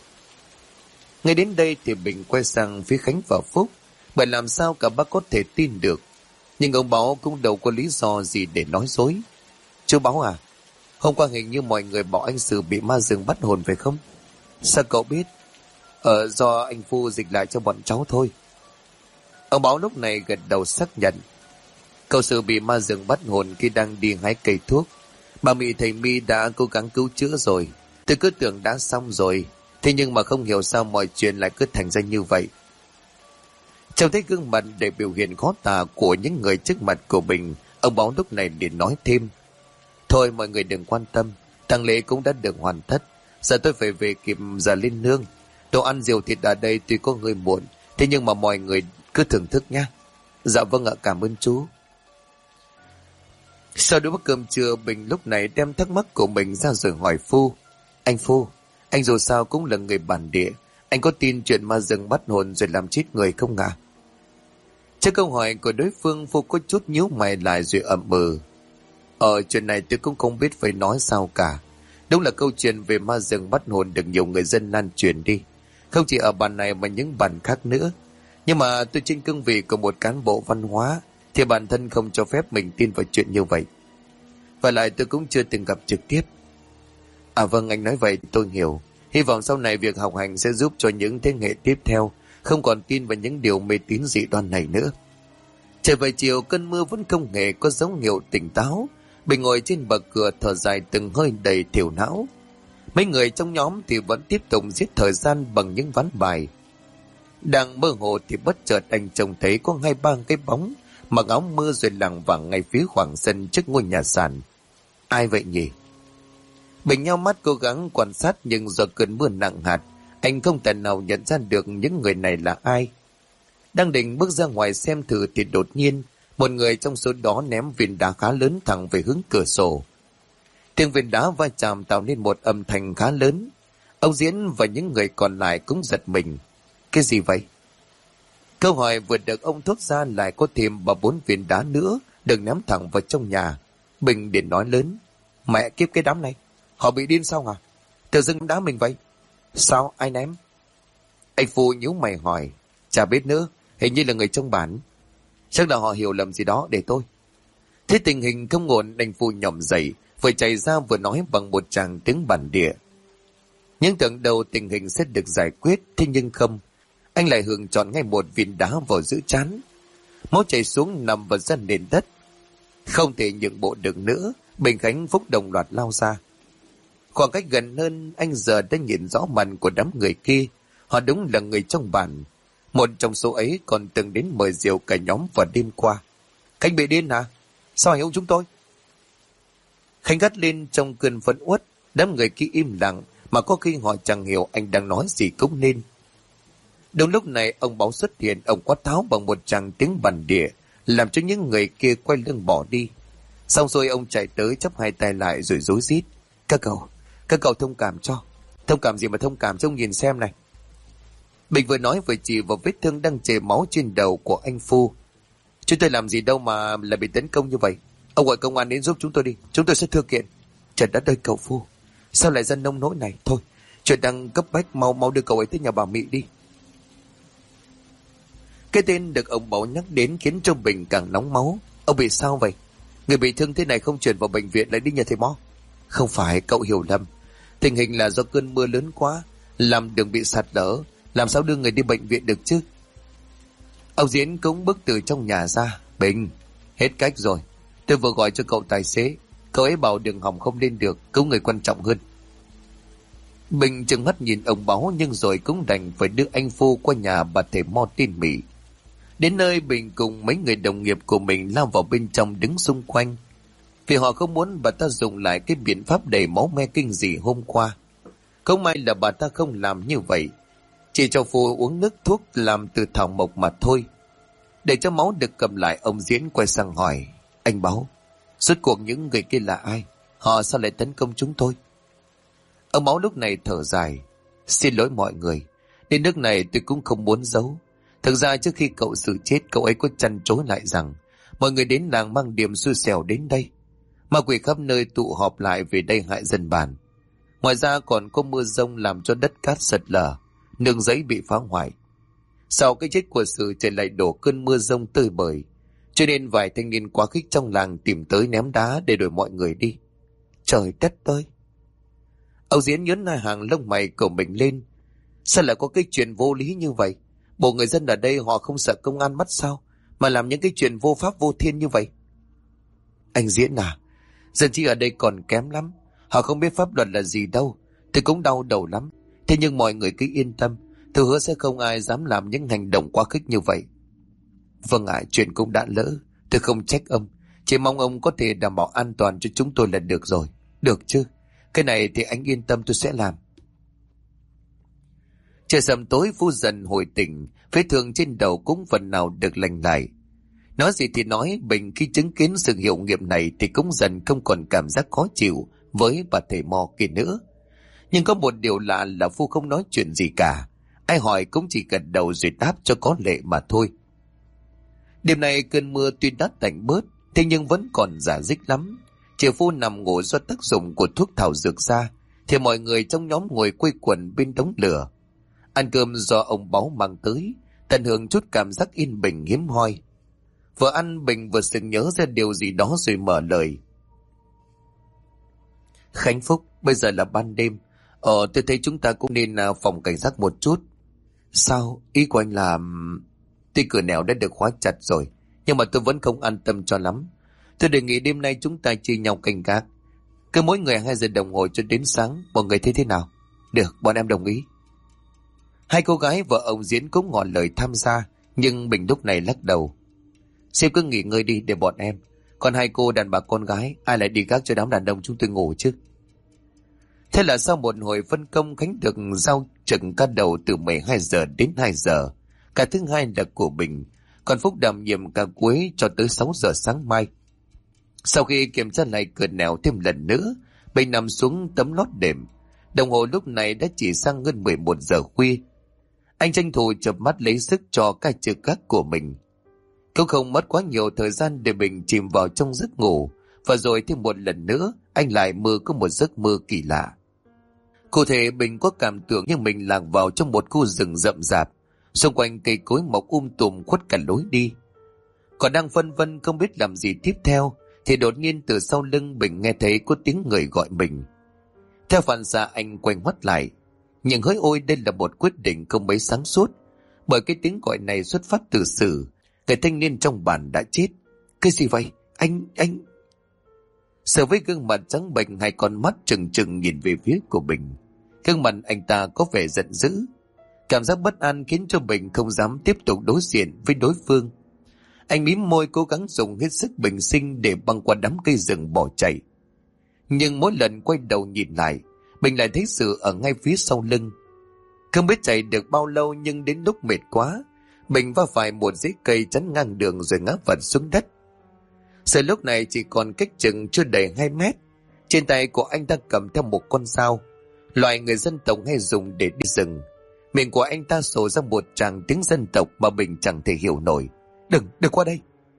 [SPEAKER 1] Ngay đến đây thì Bình quay sang phía Khánh và Phúc, bởi làm sao cả bác có thể tin được. Nhưng ông Báo cũng đâu có lý do gì để nói dối. Chú Báo à, hôm qua hình như mọi người bảo anh Sử bị ma rừng bắt hồn phải không? Sao cậu biết? Do anh Phu dịch lại cho bọn cháu thôi. Ông Báo lúc này gật đầu xác nhận. Cậu sự bị ma rừng bắt hồn khi đang đi hái cây thuốc. Bà Mị thầy Mi đã cố gắng cứu chữa rồi. Tôi cứ tưởng đã xong rồi. Thế nhưng mà không hiểu sao mọi chuyện lại cứ thành ra như vậy. Trông thấy gương mặt để biểu hiện khó tả của những người trước mặt của mình, ông Báo lúc này liền nói thêm. Thôi mọi người đừng quan tâm, tang lễ cũng đã được hoàn tất. Giờ tôi phải về kịp giờ lên nương. Đồ ăn rượu thịt ở đây tuy có hơi muộn, thế nhưng mà mọi người cứ thưởng thức nhé. Dạ vâng ạ, cảm ơn chú. Sau đó bữa cơm trưa, Bình lúc này đem thắc mắc của mình ra rồi hỏi Phu. Anh Phu, anh dù sao cũng là người bản địa, anh có tin chuyện ma rừng bắt hồn rồi làm chết người không ạ? Trước câu hỏi của đối phương, Phu có chút nhíu mày lại rồi ậm ừ. Chuyện này tôi cũng không biết phải nói sao cả. Đúng là câu chuyện về ma rừng bắt hồn được nhiều người dân lan truyền đi, không chỉ ở bản này mà những bản khác nữa. Nhưng mà tôi trên cương vị của một cán bộ văn hóa thì bản thân không cho phép mình tin vào chuyện như vậy. Và lại tôi cũng chưa từng gặp trực tiếp. À vâng, anh nói vậy tôi hiểu. Hy vọng sau này việc học hành sẽ giúp cho những thế hệ tiếp theo không còn tin vào những điều mê tín dị đoan này nữa. Trời về chiều, cơn mưa vẫn không hề có dấu hiệu tỉnh táo. Bình ngồi trên bậc cửa thở dài từng hơi đầy thiểu não. Mấy người trong nhóm thì vẫn tiếp tục giết thời gian bằng những ván bài. Đang mơ hồ thì bất chợt anh trông thấy có 2-3 cái bóng mặc áo mưa rồi lảng vảng ngay phía khoảng sân trước ngôi nhà sàn. Ai vậy nhỉ? Bình nhau mắt cố gắng quan sát, nhưng do cơn mưa nặng hạt, anh không thể nào nhận ra được những người này là ai. Đang định bước ra ngoài xem thử thì đột nhiên một người trong số đó ném viên đá khá lớn thẳng về hướng cửa sổ. Tiếng viên đá va chạm tạo nên một âm thanh khá lớn. Ông Diễn và những người còn lại cũng giật mình. Cái gì vậy? Câu hỏi vừa được ông thốt ra lại có thêm 3-4 viên đá nữa được ném thẳng vào trong nhà. Bình liền nói lớn. Mẹ kiếp cái đám này, họ bị điên sao hả? Tự dưng đá mình vậy. Sao, ai ném? Anh Phu nhíu mày hỏi. Chả biết nữa, hình như là người trong bản. Chắc là họ hiểu lầm gì đó, để tôi. Thế tình hình không ổn, anh Phu nhỏm dậy, vừa chạy ra vừa nói bằng một tràng tiếng bản địa. Nhưng tưởng đầu tình hình sẽ được giải quyết, thế nhưng không. Anh lại hưởng chọn ngay một viên đá vào giữa trán. Máu chảy xuống nằm vào dân nền đất. Không thể nhượng bộ được nữa, Bình Khánh Phúc đồng loạt lao ra. Khoảng cách gần hơn, anh giờ đã nhìn rõ mặt của đám người kia. Họ đúng là người trong bản. Một trong số ấy còn từng đến mời rượu cả nhóm vào đêm qua. Khánh bị điên hả? Sao hiểu chúng tôi? Khánh gắt lên trong cơn phẫn uất. Đám người kia im lặng, mà có khi họ chẳng hiểu anh đang nói gì cũng nên. Đúng lúc này ông Báo xuất hiện, ông quát tháo bằng một tràng tiếng bản địa, làm cho những người kia quay lưng bỏ đi. Xong rồi ông chạy tới chắp hai tay lại rồi rối rít. Các cậu thông cảm cho. Thông cảm gì mà thông cảm, trông nhìn xem này. Bình vừa nói vừa chỉ vào vết thương đang chảy máu trên đầu của anh Phu. Chúng tôi làm gì đâu mà lại bị tấn công như vậy. Ông gọi công an đến giúp chúng tôi đi, chúng tôi sẽ thư kiện. Trời đất ơi cậu Phu, sao lại ra nông nỗi này? Thôi, chuyện đang cấp bách, mau đưa cậu ấy tới nhà bà Mị đi. Cái tên được ông Bảo nhắc đến khiến cho Bình càng nóng máu. Ông bị sao vậy? Người bị thương thế này không chuyển vào bệnh viện lại đi nhà thầy Mo? Không phải, cậu hiểu lầm. Tình hình là do cơn mưa lớn quá, làm đường bị sạt lở, làm sao đưa người đi bệnh viện được chứ? Ông Diễn cũng bước từ trong nhà ra. Bình, hết cách rồi. Tôi vừa gọi cho cậu tài xế, cậu ấy bảo đường hỏng không lên được, cứu người quan trọng hơn. Bình chừng mắt nhìn ông Báo, nhưng rồi cũng đành phải đưa anh Phu qua nhà bà thầy Mo tin Mỹ. Đến nơi, Bình cùng mấy người đồng nghiệp của mình lao vào bên trong đứng xung quanh, vì họ không muốn bà ta dùng lại cái biện pháp đầy máu me kinh dị hôm qua. Không may là bà ta không làm như vậy, chỉ cho Phu uống nước thuốc làm từ thảo mộc mà thôi. Để cho máu được cầm lại, ông Diễn quay sang hỏi. Anh Báo, rốt cuộc những người kia là ai? Họ sao lại tấn công chúng tôi? Ông Báo lúc này thở dài. Xin lỗi mọi người, đến nước này tôi cũng không muốn giấu. Thực ra trước khi cậu xử chết, cậu ấy có chăn chối lại rằng mọi người đến làng mang điểm xui xẻo đến đây. Ma quỷ khắp nơi tụ họp lại về đây hại dân bản. Ngoài ra còn có mưa giông làm cho đất cát sật lở, nương giấy bị phá hoại. Sau cái chết của Sự, trời lại đổ cơn mưa giông tơi bời, cho nên vài thanh niên quá khích trong làng tìm tới ném đá để đuổi mọi người đi. Trời đất ơi! Ông Diễn nhớn hai hàng lông mày của mình lên. Sao lại có cái chuyện vô lý như vậy? Bộ người dân ở đây họ không sợ công an bắt sao, mà làm những cái chuyện vô pháp vô thiên như vậy? Anh Diễn à, dân trí ở đây còn kém lắm. Họ không biết pháp luật là gì đâu. Tôi cũng đau đầu lắm. Thế nhưng mọi người cứ yên tâm, tôi hứa sẽ không ai dám làm những hành động quá khích như vậy. Vâng ạ, chuyện cũng đã lỡ. Tôi không trách ông. Chỉ mong ông có thể đảm bảo an toàn cho chúng tôi là được rồi. Được chứ? Cái này thì anh yên tâm tôi sẽ làm. Trời sầm tối, Phú dần hồi tỉnh. Vết thương trên đầu cũng phần nào được lành lại. Nói gì thì nói, Bình khi chứng kiến sự hiệu nghiệm này thì cũng dần không còn cảm giác khó chịu với bà thầy mò kia nữa. Nhưng có một điều lạ là Phu không nói chuyện gì cả. Ai hỏi cũng chỉ gật đầu rồi đáp cho có lệ mà thôi. Đêm nay cơn mưa tuy đã tạnh bớt, thế nhưng vẫn còn rả rích lắm. Chiều Phu nằm ngủ do tác dụng của thuốc thảo dược ra, thì mọi người trong nhóm ngồi quây quần bên đống lửa. Ăn cơm do ông Báu mang tới, tận hưởng chút cảm giác yên bình hiếm hoi. Vừa ăn, Bình vừa sực nhớ ra điều gì đó rồi mở lời. Khánh Phúc, bây giờ là ban đêm. Tôi thấy chúng ta cũng nên phòng cảnh giác một chút. Sao? Ý của anh là... Tuy cửa nẻo đã được khóa chặt rồi, nhưng mà tôi vẫn không an tâm cho lắm. Tôi đề nghị đêm nay chúng ta chia nhau canh gác. Cứ mỗi người 2 giờ đồng hồ cho đến sáng. Mọi người thấy thế nào? Được, bọn em đồng ý. Hai cô gái vợ ông Diễn cũng ngỏ lời tham gia, nhưng Bình lúc này lắc đầu. Sếp cứ nghỉ ngơi đi để bọn em. Còn hai cô đàn bà con gái, ai lại đi gác cho đám đàn ông chúng tôi ngủ chứ? Thế là sau một hồi phân công, Khánh được giao trực ca đầu từ 12 giờ đến 2 giờ. Cả thứ hai là của Bình, còn Phúc đảm nhiệm ca cuối cho tới 6 giờ sáng mai. Sau khi kiểm tra lại cửa nẻo thêm lần nữa, Bình nằm xuống tấm lót đệm. Đồng hồ lúc này đã chỉ sang hơn 11 giờ khuya. Anh tranh thủ chợp mắt lấy sức cho ca trực gác của mình. Cũng không mất quá nhiều thời gian để Bình chìm vào trong giấc ngủ, và rồi thêm một lần nữa anh lại mơ có một giấc mơ kỳ lạ. Cụ thể, Bình có cảm tưởng như mình lạc vào trong một khu rừng rậm rạp, xung quanh cây cối mọc tùm khuất cả lối đi. Còn đang phân vân không biết làm gì tiếp theo, thì đột nhiên từ sau lưng Bình nghe thấy có tiếng người gọi mình. Theo phản xạ anh quay mắt lại, nhưng hỡi ôi, đây là một quyết định không mấy sáng suốt, bởi cái tiếng gọi này xuất phát từ Sử, người thanh niên trong bản đã chết. Cái gì vậy? Anh... Sử với gương mặt trắng bệch, hai con mắt trừng trừng nhìn về phía của Bình. Gương mặt anh ta có vẻ giận dữ. Cảm giác bất an khiến cho Bình không dám tiếp tục đối diện với đối phương. Anh mím môi cố gắng dùng hết sức bình sinh để băng qua đám cây rừng bỏ chạy. Nhưng mỗi lần quay đầu nhìn lại, Bình lại thấy Sử ở ngay phía sau lưng. Không biết chạy được bao lâu, nhưng đến lúc mệt quá, Bình va phải một rễ cây chắn ngang đường rồi ngã vật xuống đất. Sử lúc này chỉ còn cách chừng chưa đầy 2 mét. Trên tay của anh ta cầm theo một con dao, loại người dân tộc hay dùng để đi rừng. Miệng của anh ta sổ ra một tràng tiếng dân tộc mà Bình chẳng thể hiểu nổi. Đừng qua đây!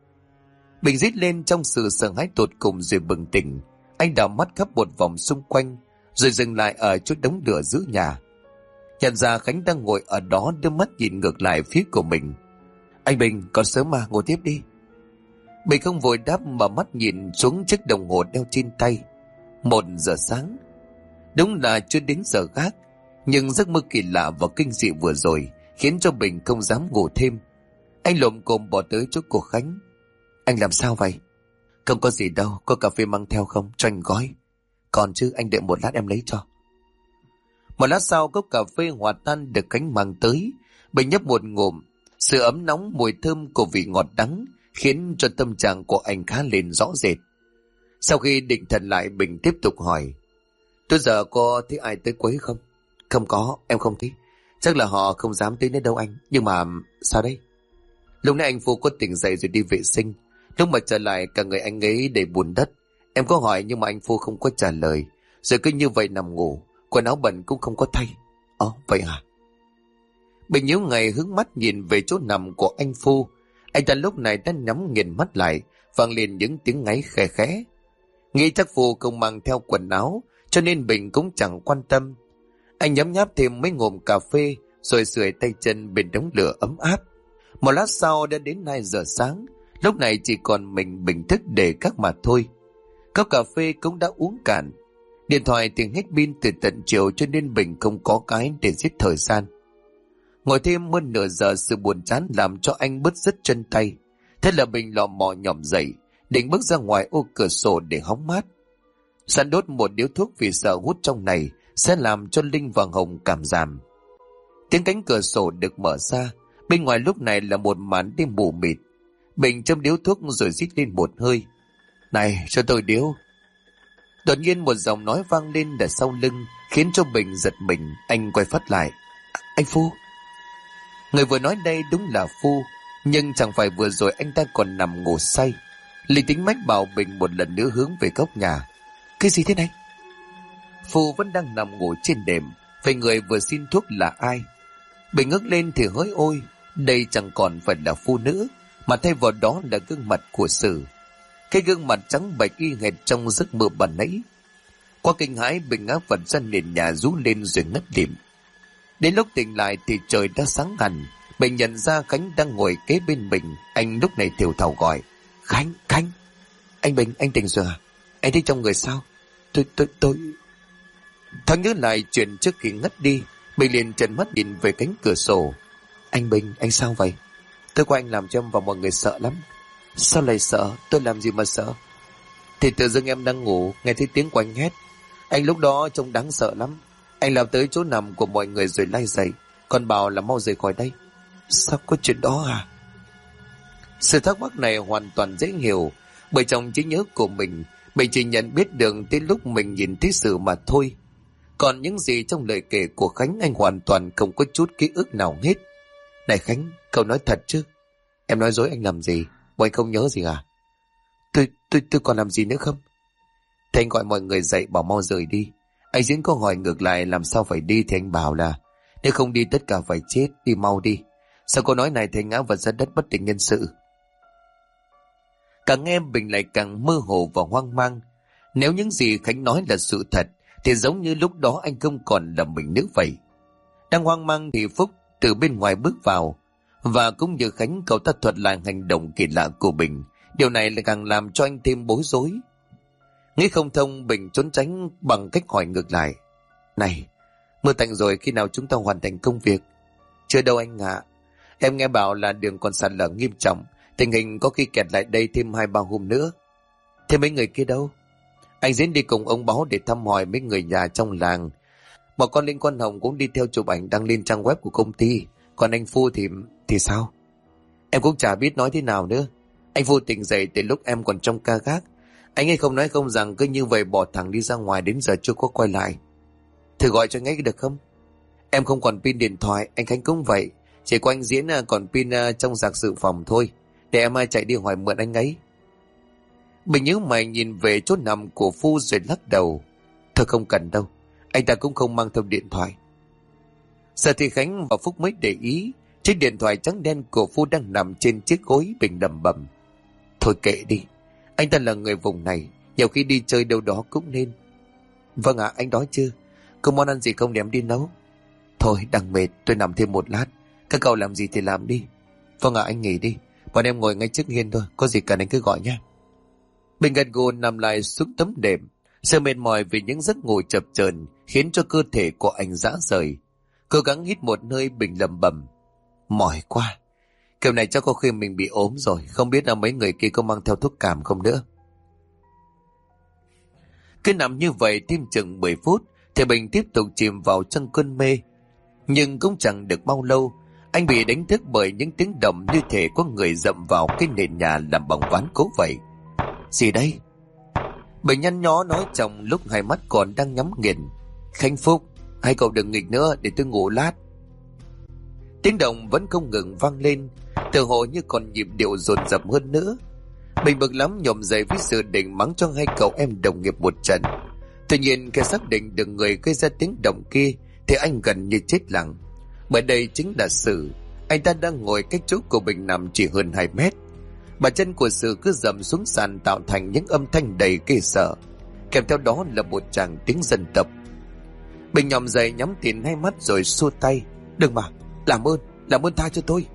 [SPEAKER 1] Bình rít lên trong sự sợ hãi tột cùng rồi bừng tỉnh. Anh đảo mắt khắp một vòng xung quanh, rồi dừng lại ở chỗ đống lửa giữa nhà. Nhận ra Khánh đang ngồi ở đó, đưa mắt nhìn ngược lại phía của mình. Anh Bình, còn sớm mà, ngồi tiếp đi. Bình không vội đáp mà mắt nhìn xuống chiếc đồng hồ đeo trên tay. 1 giờ sáng. Đúng là chưa đến giờ gác, nhưng giấc mơ kỳ lạ và kinh dị vừa rồi khiến cho Bình không dám ngủ thêm. Anh lồm cồm bỏ tới chỗ của Khánh. Anh làm sao vậy? Không có gì đâu, có cà phê mang theo không? Cho anh gói. Còn chứ, anh đợi một lát em lấy cho. Một lát sau, cốc cà phê hòa tan được Khánh mang tới. Bình nhấp một ngụm, sự ấm nóng mùi thơm của vị ngọt đắng khiến cho tâm trạng của anh khá lên rõ rệt. Sau khi định thần lại, Bình tiếp tục hỏi. Tôi giờ có thấy ai tới quấy không? Không có, em không thấy. Chắc là họ không dám tới nữa đâu anh. Nhưng mà sao đây? Lúc nãy anh Phu có tỉnh dậy rồi đi vệ sinh. Lúc mà trở lại, cả người anh ấy đầy bùn đất. Em có hỏi nhưng mà anh Phu không có trả lời. Rồi cứ như vậy nằm ngủ, quần áo bẩn cũng không có thay. Vậy à? Bình nhíu ngày hướng mắt nhìn về chỗ nằm của anh Phu. Anh ta lúc này đã nhắm nghiền mắt lại, vang lên những tiếng ngáy khe khẽ. Nghĩ chắc Phu không mang theo quần áo, cho nên Bình cũng chẳng quan tâm. Anh nhấm nháp thêm mấy ngụm cà phê, rồi sưởi tay chân bên đống lửa ấm áp. Một lát sau đã đến 2 giờ sáng. Lúc này chỉ còn mình Bình thức để các mà thôi. Cốc cà phê cũng đã uống cạn. Điện thoại thì hết pin từ tận chiều, cho nên Bình không có cái để giết thời gian. Ngồi thêm hơn nửa giờ, sự buồn chán làm cho anh bứt rứt chân tay. Thế là Bình lò mò nhòm dậy, định bước ra ngoài ô cửa sổ để hóng mát. Sẵn đốt một điếu thuốc vì sợ hút trong này sẽ làm cho Linh và Hồng cảm giảm. Tiếng cánh cửa sổ được mở ra, bên ngoài lúc này là một màn đêm mù mịt. Bình châm điếu thuốc rồi rít lên một hơi. Này, cho tôi điếu. Đột nhiên một giọng nói vang lên ở sau lưng, khiến cho Bình giật mình. Anh quay phát lại. Anh Phu. Người vừa nói đây đúng là Phu, nhưng chẳng phải vừa rồi anh ta còn nằm ngủ say. Lý tính mách bảo Bình một lần nữa hướng về góc nhà. Cái gì thế này? Phu vẫn đang nằm ngủ trên đệm. Vậy người vừa xin thuốc là ai? Bình ngước lên thì hỡi ôi, đây chẳng còn phải là Phu nữa, mà thay vào đó là gương mặt của Sử. Cái gương mặt trắng bệch y hệt trong giấc mơ ban nãy. Qua kinh hãi, Bình ngã vật ra nền nhà rú lên rồi ngất lịm. Đến lúc tỉnh lại thì trời đã sáng hẳn. Bình nhận ra Khánh đang ngồi kế bên mình. Anh lúc này thều thào gọi. Khánh, Khánh. Anh Bình, anh tỉnh rồi à? Anh thấy trong người sao? Tôi... Thằng nhớ lại chuyện trước khi ngất đi. Bình liền trợn mắt nhìn về cánh cửa sổ. Anh Bình, anh sao vậy? Tôi qua anh làm cho em và mọi người sợ lắm. Sao lại sợ? Tôi làm gì mà sợ? Thì tự dưng em đang ngủ, nghe thấy tiếng của anh hét. Anh lúc đó trông đáng sợ lắm. Anh lao tới chỗ nằm của mọi người rồi lay dậy, còn bảo là mau rời khỏi đây. Sao có chuyện đó à? Sự thắc mắc này hoàn toàn dễ hiểu, bởi trong trí nhớ của mình chỉ nhận biết được tới lúc mình nhìn thấy Sự mà thôi. Còn những gì trong lời kể của Khánh anh hoàn toàn không có chút ký ức nào hết. Này Khánh, cậu nói thật chứ? Em nói dối anh làm gì? Bộ anh không nhớ gì à? Tôi còn làm gì nữa không? Thế anh gọi mọi người dậy bảo mau rời đi. Anh Diễn có hỏi ngược lại làm sao phải đi thì anh bảo là nếu không đi tất cả phải chết, đi mau đi. Sau câu nói này thì ngã vật ra đất bất tỉnh nhân sự. Càng nghe Bình lại càng mơ hồ và hoang mang. Nếu những gì Khánh nói là sự thật thì giống như lúc đó anh không còn là mình nữa vậy. Đang hoang mang thì Phúc từ bên ngoài bước vào, và cũng như Khánh, cậu ta thuật lại hành động kỳ lạ của Bình. Điều này lại càng làm cho anh thêm bối rối. Nghĩ không thông, Bình trốn tránh bằng cách hỏi ngược lại. Này, mưa tạnh rồi, khi nào chúng ta hoàn thành công việc? Chưa đâu anh ạ. Em nghe bảo là đường còn sạt lở nghiêm trọng, tình hình có khi kẹt lại đây thêm 2-3 hôm nữa. Thế mấy người kia đâu? Anh Diễn đi cùng ông Báo để thăm hỏi mấy người nhà trong làng. Một con Linh con Hồng cũng đi theo chụp ảnh đăng lên trang web của công ty. Còn anh Phu thì sao? Em cũng chả biết nói thế nào nữa. Anh Phu tỉnh dậy từ lúc em còn trong ca gác. Anh ấy không nói không rằng cứ như vậy bỏ thẳng đi ra ngoài, đến giờ chưa có quay lại. Thử gọi cho anh ấy được không? Em không còn pin điện thoại, anh Khánh cũng vậy. Chỉ có anh Diễn còn pin trong giạc dự phòng thôi. Để em chạy đi hỏi mượn anh ấy. Bình nhớ mày nhìn về chỗ nằm của Phu rồi lắc đầu. Thôi không cần đâu, anh ta cũng không mang theo điện thoại. Giờ thì Khánh và Phúc mới để ý chiếc điện thoại trắng đen của Phu đang nằm trên chiếc gối. Bình lẩm bẩm. Thôi kệ đi, anh ta là người vùng này, nhiều khi đi chơi đâu đó cũng nên. Vâng ạ, anh đói chưa? Có món ăn gì không để em đi nấu? Thôi đang mệt, tôi nằm thêm một lát. Các cậu làm gì thì làm đi. Vâng ạ, anh nghỉ đi, bọn em ngồi ngay trước hiên thôi, có gì cần anh cứ gọi nhé. Bình gật gù nằm lại xuống tấm đệm. Sự mệt mỏi vì những giấc ngủ chập chờn khiến cho cơ thể của anh rã rời. Cố gắng hít một hơi, Bình lẩm bẩm. Mỏi quá, kiểu này chắc có khi mình bị ốm rồi. Không biết là mấy người kia có mang theo thuốc cảm không nữa. Cứ nằm như vậy thêm chừng 10 phút thì Bình tiếp tục chìm vào trong cơn mê. Nhưng cũng chẳng được bao lâu, anh bị đánh thức bởi những tiếng động như thể có người dậm vào cái nền nhà làm bằng ván cố vậy. Gì đây? Bình nhăn nhó nói trong lúc hai mắt còn đang nhắm nghiền. Khánh, Phúc, hai cậu đừng nghịch nữa, để tôi ngủ lát. Tiếng động vẫn không ngừng vang lên, tựa hồ như còn nhịp điệu dồn dập hơn nữa. Bình bực lắm nhổm dậy với sự định mắng cho hai cậu em đồng nghiệp một trận. Tuy nhiên khi xác định được người gây ra tiếng động kia thì anh gần như chết lặng. Bởi đây chính là Sử. Anh ta đang ngồi cách chỗ của Bình nằm chỉ hơn 2 mét. Bàn chân của Sử cứ dầm xuống sàn tạo thành những âm thanh đầy ghê sợ, kèm theo đó là một tràng tiếng dân tộc. Bình nhòm dậy, nhắm tịt hai mắt rồi xua tay. Đừng mà, làm ơn tha cho tôi.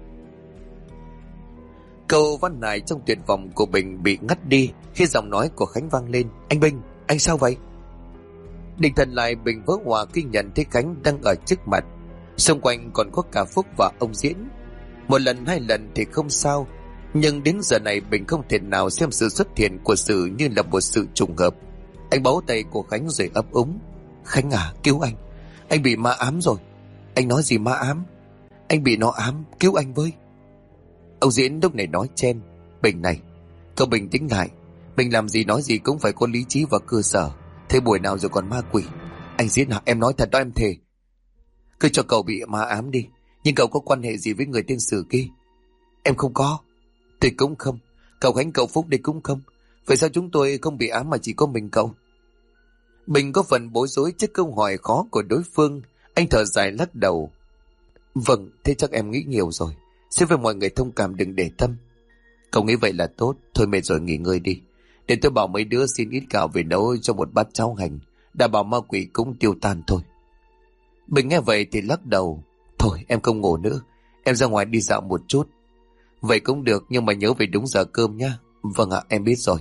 [SPEAKER 1] Câu văn này trong tuyệt vọng của Bình bị ngắt đi khi giọng nói của Khánh vang lên. Anh Bình, anh sao vậy? Định thần lại, Bình vỡ hòa khi nhận thấy Khánh đang ở trước mặt. Xung quanh còn có cả Phúc và ông Diễn. Một lần hai lần thì không sao, nhưng đến giờ này Bình không thể nào xem sự xuất hiện của Sự như là một sự trùng hợp. Anh bấu tay của Khánh rồi ấp úng: Khánh à, cứu anh bị ma ám rồi. Anh nói gì ma ám? Anh bị nó ám, cứu anh với. Ông Diễn lúc này nói chen: Bình này, cậu bình tĩnh lại. Mình làm gì nói gì cũng phải có lý trí và cơ sở. Thế buổi nào rồi còn ma quỷ? Anh Diễn à, em nói thật đó, em thề. Cứ cho cậu bị ma ám đi, nhưng cậu có quan hệ gì với người tên Sử kia? Em không có. Tôi cũng không. Cậu Khánh, cậu Phúc đây cũng không. Vậy sao chúng tôi không bị ám mà chỉ có mình cậu? Bình có phần bối rối trước câu hỏi khó của đối phương. Anh thở dài lắc đầu: Vâng, thế chắc em nghĩ nhiều rồi. Xin với mọi người thông cảm, đừng để tâm. Cậu nghĩ vậy là tốt. Thôi mệt rồi, nghỉ ngơi đi. Để tôi bảo mấy đứa xin ít gạo về nấu cho một bát cháo hành, đảm bảo ma quỷ cũng tiêu tan thôi. Bình nghe vậy thì lắc đầu: Thôi em không ngủ nữa, em ra ngoài đi dạo một chút. Vậy cũng được, nhưng mà nhớ về đúng giờ cơm nhá. Vâng ạ, em biết rồi.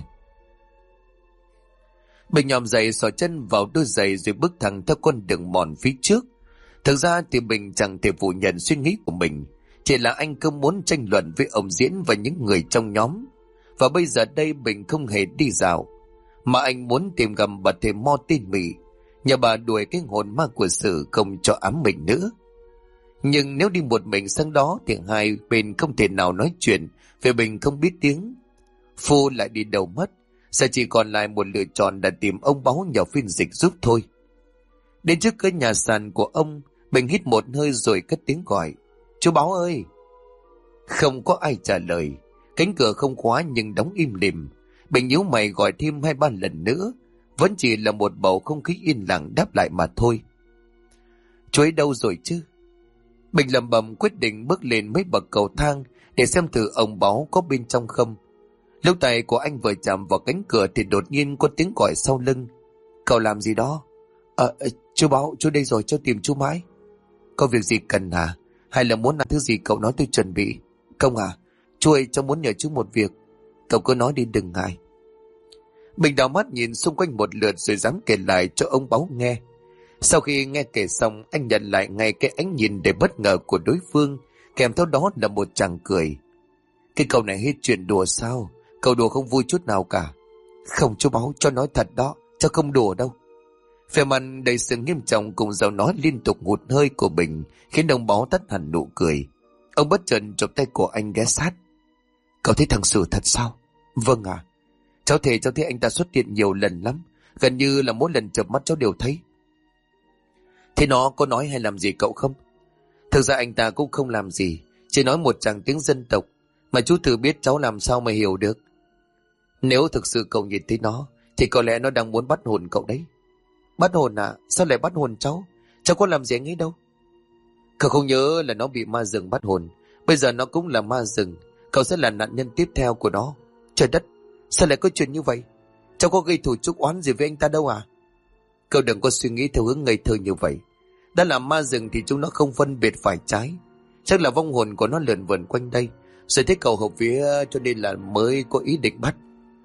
[SPEAKER 1] Bình nhòm dậy, xỏ chân vào đôi giày rồi bước thẳng theo con đường mòn phía trước. Thực ra thì Bình chẳng thể phủ nhận suy nghĩ của mình, chỉ là anh không muốn tranh luận với ông Diễn và những người trong nhóm. Và bây giờ đây Bình không hề đi dạo, mà anh muốn tìm gặp bà thầy Mo tin mị, nhờ bà đuổi cái hồn ma của Sử không cho ám mình nữa. Nhưng nếu đi một mình sang đó thì hai bên không thể nào nói chuyện, vì Bình không biết tiếng. Phu lại đi đâu mất, giờ chỉ còn lại một lựa chọn là tìm ông Báu nhờ phiên dịch giúp thôi. Đến trước cái nhà sàn của ông, Bình hít một hơi rồi cất tiếng gọi: Chú Báu ơi! Không có ai trả lời. Cánh cửa không khóa nhưng đóng im lìm. Bình nhíu mày gọi thêm 2-3 lần nữa, vẫn chỉ là một bầu không khí yên lặng đáp lại mà thôi. Chú ấy đâu rồi chứ? Bình lẩm bẩm quyết định bước lên mấy bậc cầu thang để xem thử ông Báu có bên trong không. Lúc tay của anh vừa chạm vào cánh cửa thì đột nhiên có tiếng gọi sau lưng: Cậu làm gì đó? Chú Báu, chú đây rồi, cháu tìm chú mãi. Có việc gì cần hả? Hay là muốn làm thứ gì cậu nói tôi chuẩn bị? Không à, chú ơi, cháu muốn nhờ chú một việc. Cậu cứ nói đi, đừng ngại. Bình đảo mắt nhìn xung quanh một lượt rồi dám kể lại cho ông Báu nghe. Sau khi nghe kể xong, anh nhận lại ngay cái ánh nhìn để bất ngờ của đối phương, kèm theo đó là một tràng cười. Cái câu này hết chuyện đùa sao? Cậu đùa không vui chút nào cả. Không chú Báu, cho nói thật đó, cháu không đùa đâu. Vẻ mặt đầy sự nghiêm trọng cùng giọng nói liên tục hụt hơi của Bình khiến ông Báu tắt hẳn nụ cười. Ông bất chợt chụp tay của anh ghé sát: Cậu thấy thằng Sử thật sao? Vâng à, cháu thấy anh ta xuất hiện nhiều lần lắm, gần như là mỗi lần chợp mắt cháu đều thấy. Thế nó có nói hay làm gì cậu không? Thực ra anh ta cũng không làm gì, chỉ nói một tràng tiếng dân tộc mà chú thử biết cháu làm sao mà hiểu được. Nếu thực sự cậu nhìn thấy nó thì có lẽ nó đang muốn bắt hồn cậu đấy. Bắt hồn à? Sao lại bắt hồn cháu? Cháu có làm gì anh ấy đâu. Cậu không nhớ là nó bị ma rừng bắt hồn, bây giờ nó cũng là ma rừng, cậu sẽ là nạn nhân tiếp theo của nó. Trời đất, sao lại có chuyện như vậy? Cháu có gây thù chuốc oán gì với anh ta đâu à? Cậu đừng có suy nghĩ theo hướng ngây thơ như vậy. Đã là ma rừng thì chúng nó không phân biệt phải trái. Chắc là vong hồn của nó lượn vần quanh đây, rồi thấy cậu hợp vía cho nên là mới có ý định bắt.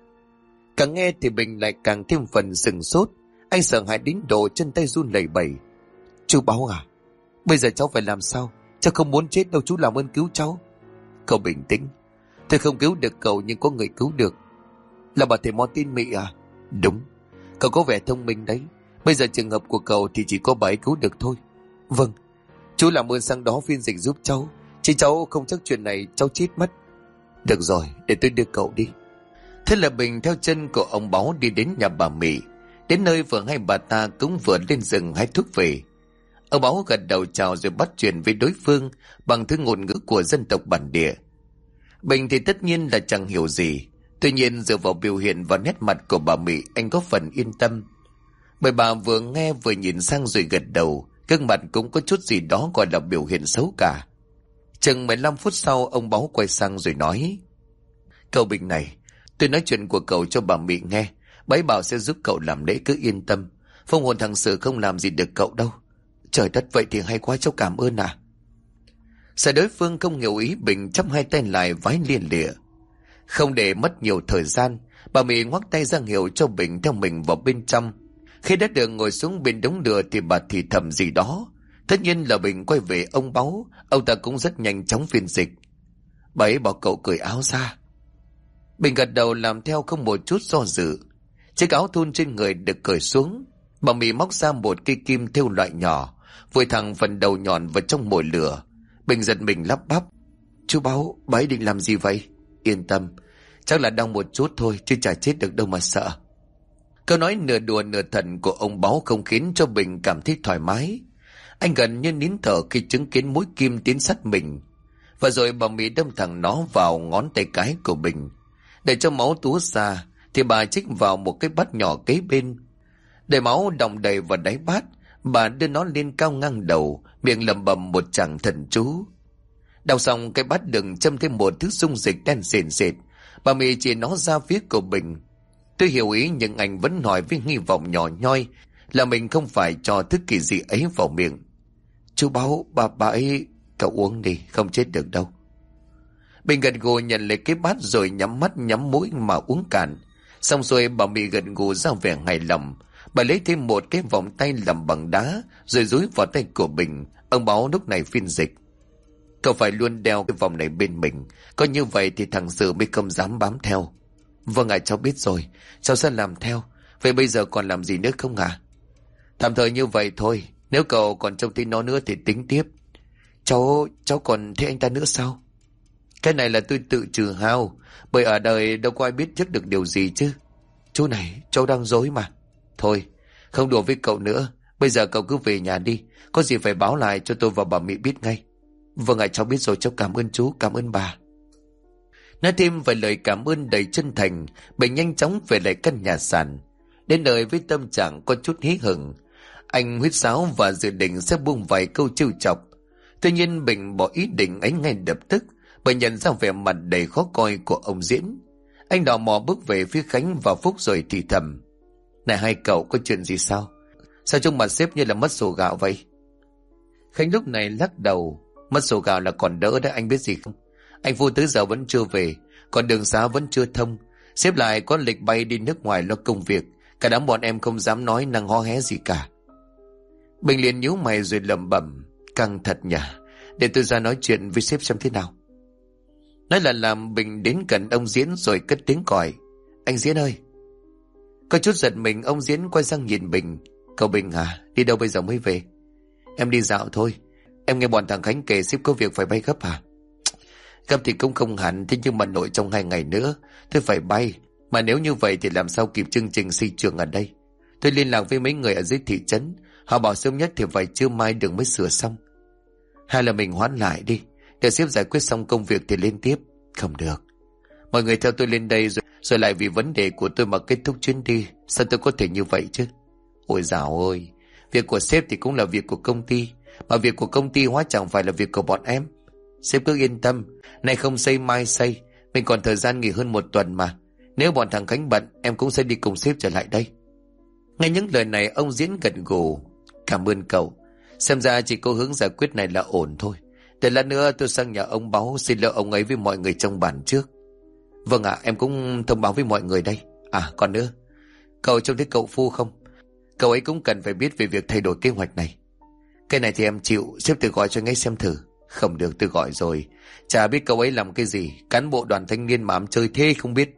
[SPEAKER 1] Càng nghe thì Bình lại càng thêm phần sừng sốt. Anh sợ hãi đến độ chân tay run lẩy bẩy. Chú Báu à, bây giờ cháu phải làm sao? Cháu không muốn chết đâu, chú làm ơn cứu cháu. Cậu bình tĩnh. Tôi không cứu được cậu nhưng có người cứu được. Là bà thầy Mo tin mị à? Đúng. Cậu có vẻ thông minh đấy. Bây giờ trường hợp của cậu thì chỉ có bà ấy cứu được thôi. Vâng, chú làm ơn sang đó phiên dịch giúp cháu. Chứ cháu không chắc chuyện này cháu chết mất. Được rồi, để tôi đưa cậu đi. Thế là Bình theo chân của ông Báu đi đến nhà bà Mỹ. Đến nơi vừa hay bà ta cũng vừa lên rừng hái thuốc về. Ông Báu gật đầu chào rồi bắt chuyện với đối phương bằng thứ ngôn ngữ của dân tộc bản địa. Bình thì tất nhiên là chẳng hiểu gì. Tuy nhiên dựa vào biểu hiện và nét mặt của bà Mỹ, anh có phần yên tâm. Bởi bà vừa nghe vừa nhìn sang rồi gật đầu, gương mặt cũng có chút gì đó gọi là biểu hiện xấu cả. Chừng 15 phút sau, ông Báu quay sang rồi nói: Cậu Bình này, tôi nói chuyện của cậu cho bà Mỹ nghe. Bà ấy bảo sẽ giúp cậu làm lễ, cứ yên tâm. Phong hồn thằng Sử không làm gì được cậu đâu. Trời đất, vậy thì hay quá, cháu cảm ơn à. Sợ đối phương không hiểu ý, Bình chắp hai tay lại vái lia lịa. Không để mất nhiều thời gian, bà Mỹ ngoắc tay ra hiệu cho Bình theo mình vào bên trong. Khi đã được ngồi xuống bên đống lửa thì bà thì thầm gì đó. Tất nhiên là Bình quay về ông Báu, ông ta cũng rất nhanh chóng phiên dịch. Bà ấy bảo cậu cởi áo ra. Bình gật đầu làm theo không một chút do dự. Chiếc áo thun trên người được cởi xuống. Bà Mỹ móc ra một cây kim thêu loại nhỏ, vùi thẳng phần đầu nhọn vào trong mồi lửa. Bình giật mình lắp bắp. Chú Báu, bà ấy định làm gì vậy? Yên tâm, chắc là đau một chút thôi, chứ chả chết được đâu mà sợ. Câu nói nửa đùa nửa thật của ông Báu không khiến cho Bình cảm thấy thoải mái. Anh gần như nín thở khi chứng kiến mũi kim tiến sát mình. Và rồi bà Mỹ đâm thẳng nó vào ngón tay cái của Bình. Để cho máu túa ra thì bà chích vào một cái bát nhỏ kế bên. Để máu đọng đầy vào đáy bát, bà đưa nó lên cao ngang đầu, miệng lẩm bẩm một tràng thần chú. Đào xong cái bát đựng châm thêm một thứ dung dịch đen sền sệt. Bà Mỹ chỉ nó ra phía của Bình. Tôi hiểu ý, nhưng anh vẫn hỏi với hy vọng nhỏ nhoi là mình không phải cho thứ kỳ dị ấy vào miệng. Chú Báu, bà ấy... Cậu uống đi, không chết được đâu. Bình gật gù nhận lấy cái bát rồi nhắm mắt nhắm mũi mà uống cạn. Xong rồi bà Mỹ gật gù ra vẻ hài lòng. Bà lấy thêm một cái vòng tay làm bằng đá rồi dúi vào tay của Bình. Ông Báu lúc này phiên dịch. Cậu phải luôn đeo cái vòng này bên mình, có như vậy thì thằng Sự mới không dám bám theo. Vâng ạ, cháu biết rồi, cháu sẽ làm theo. Vậy bây giờ còn làm gì nữa không ạ? Tạm thời như vậy thôi, nếu cậu còn trông thấy nó nữa thì tính tiếp. Cháu còn thấy anh ta nữa sao? Cái này là tôi tự trừ hao, bởi ở đời đâu có ai biết trước được điều gì chứ. Chú này, cháu đang dối mà. Thôi, không đùa với cậu nữa, bây giờ cậu cứ về nhà đi, có gì phải báo lại cho tôi và bà Mỹ biết ngay. Vâng ạ, cháu biết rồi, cháu cảm ơn chú, cảm ơn bà. Nói thêm vài lời cảm ơn đầy chân thành, Bình nhanh chóng về lại căn nhà sàn. Đến nơi với tâm trạng có chút hí hửng, anh huýt sáo và dự định sẽ buông vài câu trêu chọc. Tuy nhiên Bình bỏ ý định ấy ngay lập tức, bởi nhận ra vẻ mặt đầy khó coi của ông Diễn. Anh đò mò bước về phía Khánh và Phúc rồi thì thầm. Này hai cậu, có chuyện gì sao? Sao trông mặt sếp như là mất sổ gạo vậy? Khánh lúc này lắc đầu. Mất sổ gạo là còn đỡ đấy, anh biết gì không? Anh Phu tới giờ vẫn chưa về, còn đường xá vẫn chưa thông. Sếp lại có lịch bay đi nước ngoài lo công việc. Cả đám bọn em không dám nói năng ho hé gì cả. Bình liền nhíu mày rồi lẩm bẩm. Căng thật nhỉ, để tôi ra nói chuyện với sếp xem thế nào. Nói là làm, Bình đến gần ông Diễn rồi cất tiếng gọi. Anh Diễn ơi. Có chút giật mình, ông Diễn quay sang nhìn Bình. Cậu Bình à, đi đâu bây giờ mới về? Em đi dạo thôi. Em nghe bọn thằng Khánh kể sếp có việc phải bay gấp à? Gấp thì cũng không hẳn, thế nhưng mà nội trong 2 ngày nữa tôi phải bay. Mà nếu như vậy thì làm sao kịp chương trình xây trường ở đây? Tôi liên lạc với mấy người ở dưới thị trấn, họ bảo sớm nhất thì phải trưa mai đường mới sửa xong. Hay là mình hoãn lại đi, để sếp giải quyết xong công việc thì lên tiếp. Không được, mọi người theo tôi lên đây rồi lại vì vấn đề của tôi mà kết thúc chuyến đi. Sao tôi có thể như vậy chứ? Ôi dào ơi, việc của sếp thì cũng là việc của công ty, mà việc của công ty hóa chẳng phải là việc của bọn em. Sếp cứ yên tâm, nay không xây mai xây, mình còn thời gian nghỉ hơn 1 tuần mà. Nếu bọn thằng Khánh bận, em cũng sẽ đi cùng sếp trở lại đây. Nghe những lời này, ông Diễn gật gù. Cảm ơn cậu, xem ra chỉ có hướng giải quyết này là ổn thôi. Để lát nữa tôi sang nhà ông Báu xin lỗi ông ấy với mọi người trong bản trước. Vâng ạ, em cũng thông báo với mọi người đây. À còn nữa, cậu trông thấy cậu Phu không? Cậu ấy cũng cần phải biết về việc thay đổi kế hoạch này. Cái này thì em chịu, sếp tự gọi cho anh ấy xem thử. Không được, tôi gọi rồi, chả biết cậu ấy làm cái gì. Cán bộ đoàn thanh niên mà chơi thế không biết.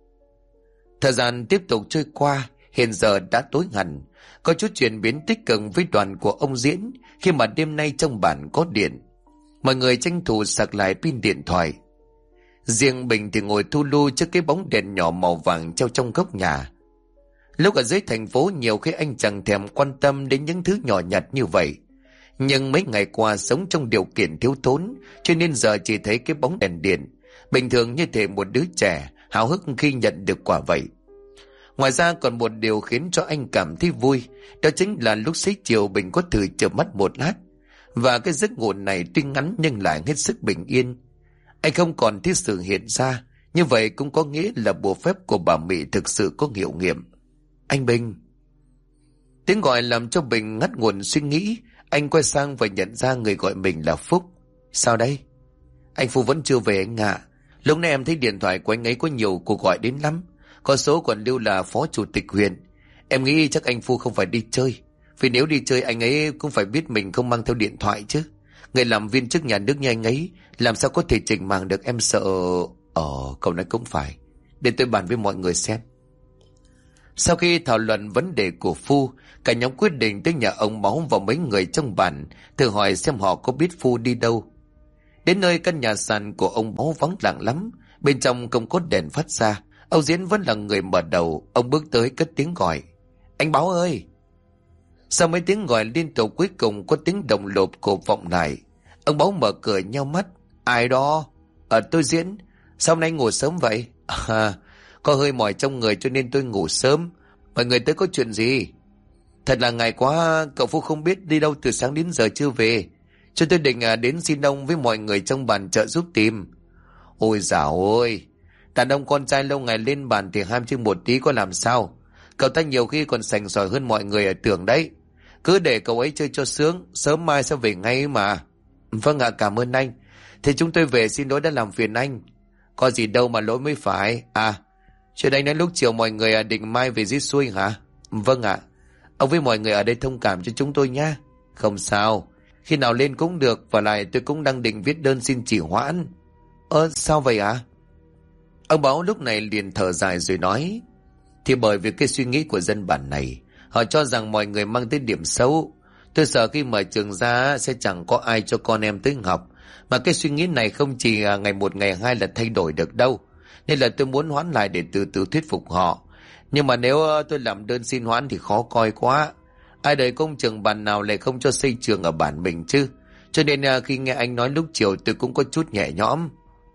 [SPEAKER 1] Thời gian tiếp tục trôi qua, hiện giờ đã tối hẳn. Có chút chuyển biến tích cực với đoàn của ông Diễn khi mà đêm nay trong bản có điện. Mọi người tranh thủ sạc lại pin điện thoại. Riêng Bình thì ngồi thu lu trước cái bóng đèn nhỏ màu vàng treo trong góc nhà. Lúc ở dưới thành phố nhiều khi anh chẳng thèm quan tâm đến những thứ nhỏ nhặt như vậy. Nhưng mấy ngày qua sống trong điều kiện thiếu thốn, cho nên giờ chỉ thấy cái bóng đèn điện, bình thường như thể một đứa trẻ háo hức khi nhận được quà vậy. Ngoài ra còn một điều khiến cho anh cảm thấy vui, đó chính là lúc xế chiều Bình có thử chợp mắt một lát. Và cái giấc ngủ này tuy ngắn nhưng lại hết sức bình yên. Anh không còn thấy sự hiện ra, như vậy cũng có nghĩa là bùa phép của bà Mỹ thực sự có hiệu nghiệm. Anh Bình. Tiếng gọi làm cho Bình ngắt nguồn suy nghĩ. Anh quay sang và nhận ra người gọi mình là Phúc. Sao đây? Anh Phu vẫn chưa về anh ạ. Lúc này em thấy điện thoại của anh ấy có nhiều cuộc gọi đến lắm. Có số còn lưu là phó chủ tịch huyện. Em nghĩ chắc anh Phu không phải đi chơi. Vì nếu đi chơi anh ấy cũng phải biết mình không mang theo điện thoại chứ. Người làm viên chức nhà nước như anh ấy làm sao có thể chỉnh màng được, em sợ. Cậu nói cũng phải. Để tôi bàn với mọi người xem. Sau khi thảo luận vấn đề của Phu, cả nhóm quyết định tới nhà ông Máu và mấy người trong bản thử hỏi xem họ có biết Phu đi đâu. Đến nơi căn nhà sàn của ông Máu vắng lặng lắm, bên trong không có đèn phát ra. Ông Diễn vẫn là người mở đầu. Ông bước tới cất tiếng gọi: "Anh Báo ơi!" Sau mấy tiếng gọi liên tục, cuối cùng có tiếng đồng lộp cổ vọng lại. Ông Báo mở cửa nheo mắt: "Ai đó?" Tôi Diễn. Sao hôm nay ngủ sớm vậy?" Có hơi mỏi trong người cho nên tôi ngủ sớm. Mọi người tới có chuyện gì?" "Thật là ngại quá, cậu Phu không biết đi đâu từ sáng đến giờ chưa về. Cho tôi định đến xin ông với mọi người trong bản chợ giúp tìm." "Ôi dào ôi, đàn ông con trai lâu ngày lên bàn thì ham chơi một tí có làm sao. Cậu ta nhiều khi còn sành sỏi hơn mọi người ở tưởng đấy. Cứ để cậu ấy chơi cho sướng, sớm mai sẽ về ngay mà." "Vâng ạ, cảm ơn anh. Thế chúng tôi về, xin lỗi đã làm phiền anh." "Có gì đâu mà lỗi mới phải. Chuyện anh nói lúc chiều mọi người định mai về dưới xuôi hả?" "Vâng ạ. Ông với mọi người ở đây thông cảm cho chúng tôi nhé." "Không sao, khi nào lên cũng được, và lại tôi cũng đang định viết đơn xin chỉ hoãn." Sao vậy ạ?" Ông Báo lúc này liền thở dài rồi nói: "Thì bởi vì cái suy nghĩ của dân bản này, họ cho rằng mọi người mang tới điểm xấu. Tôi sợ khi mở trường ra sẽ chẳng có ai cho con em tới học. Mà cái suy nghĩ này không chỉ ngày một ngày hai là thay đổi được đâu. Nên là tôi muốn hoãn lại để từ từ thuyết phục họ. Nhưng mà nếu tôi làm đơn xin hoãn thì khó coi quá. Ai đời công trường bản nào lại không cho xây trường ở bản mình chứ. Cho nên khi nghe anh nói lúc chiều tôi cũng có chút nhẹ nhõm."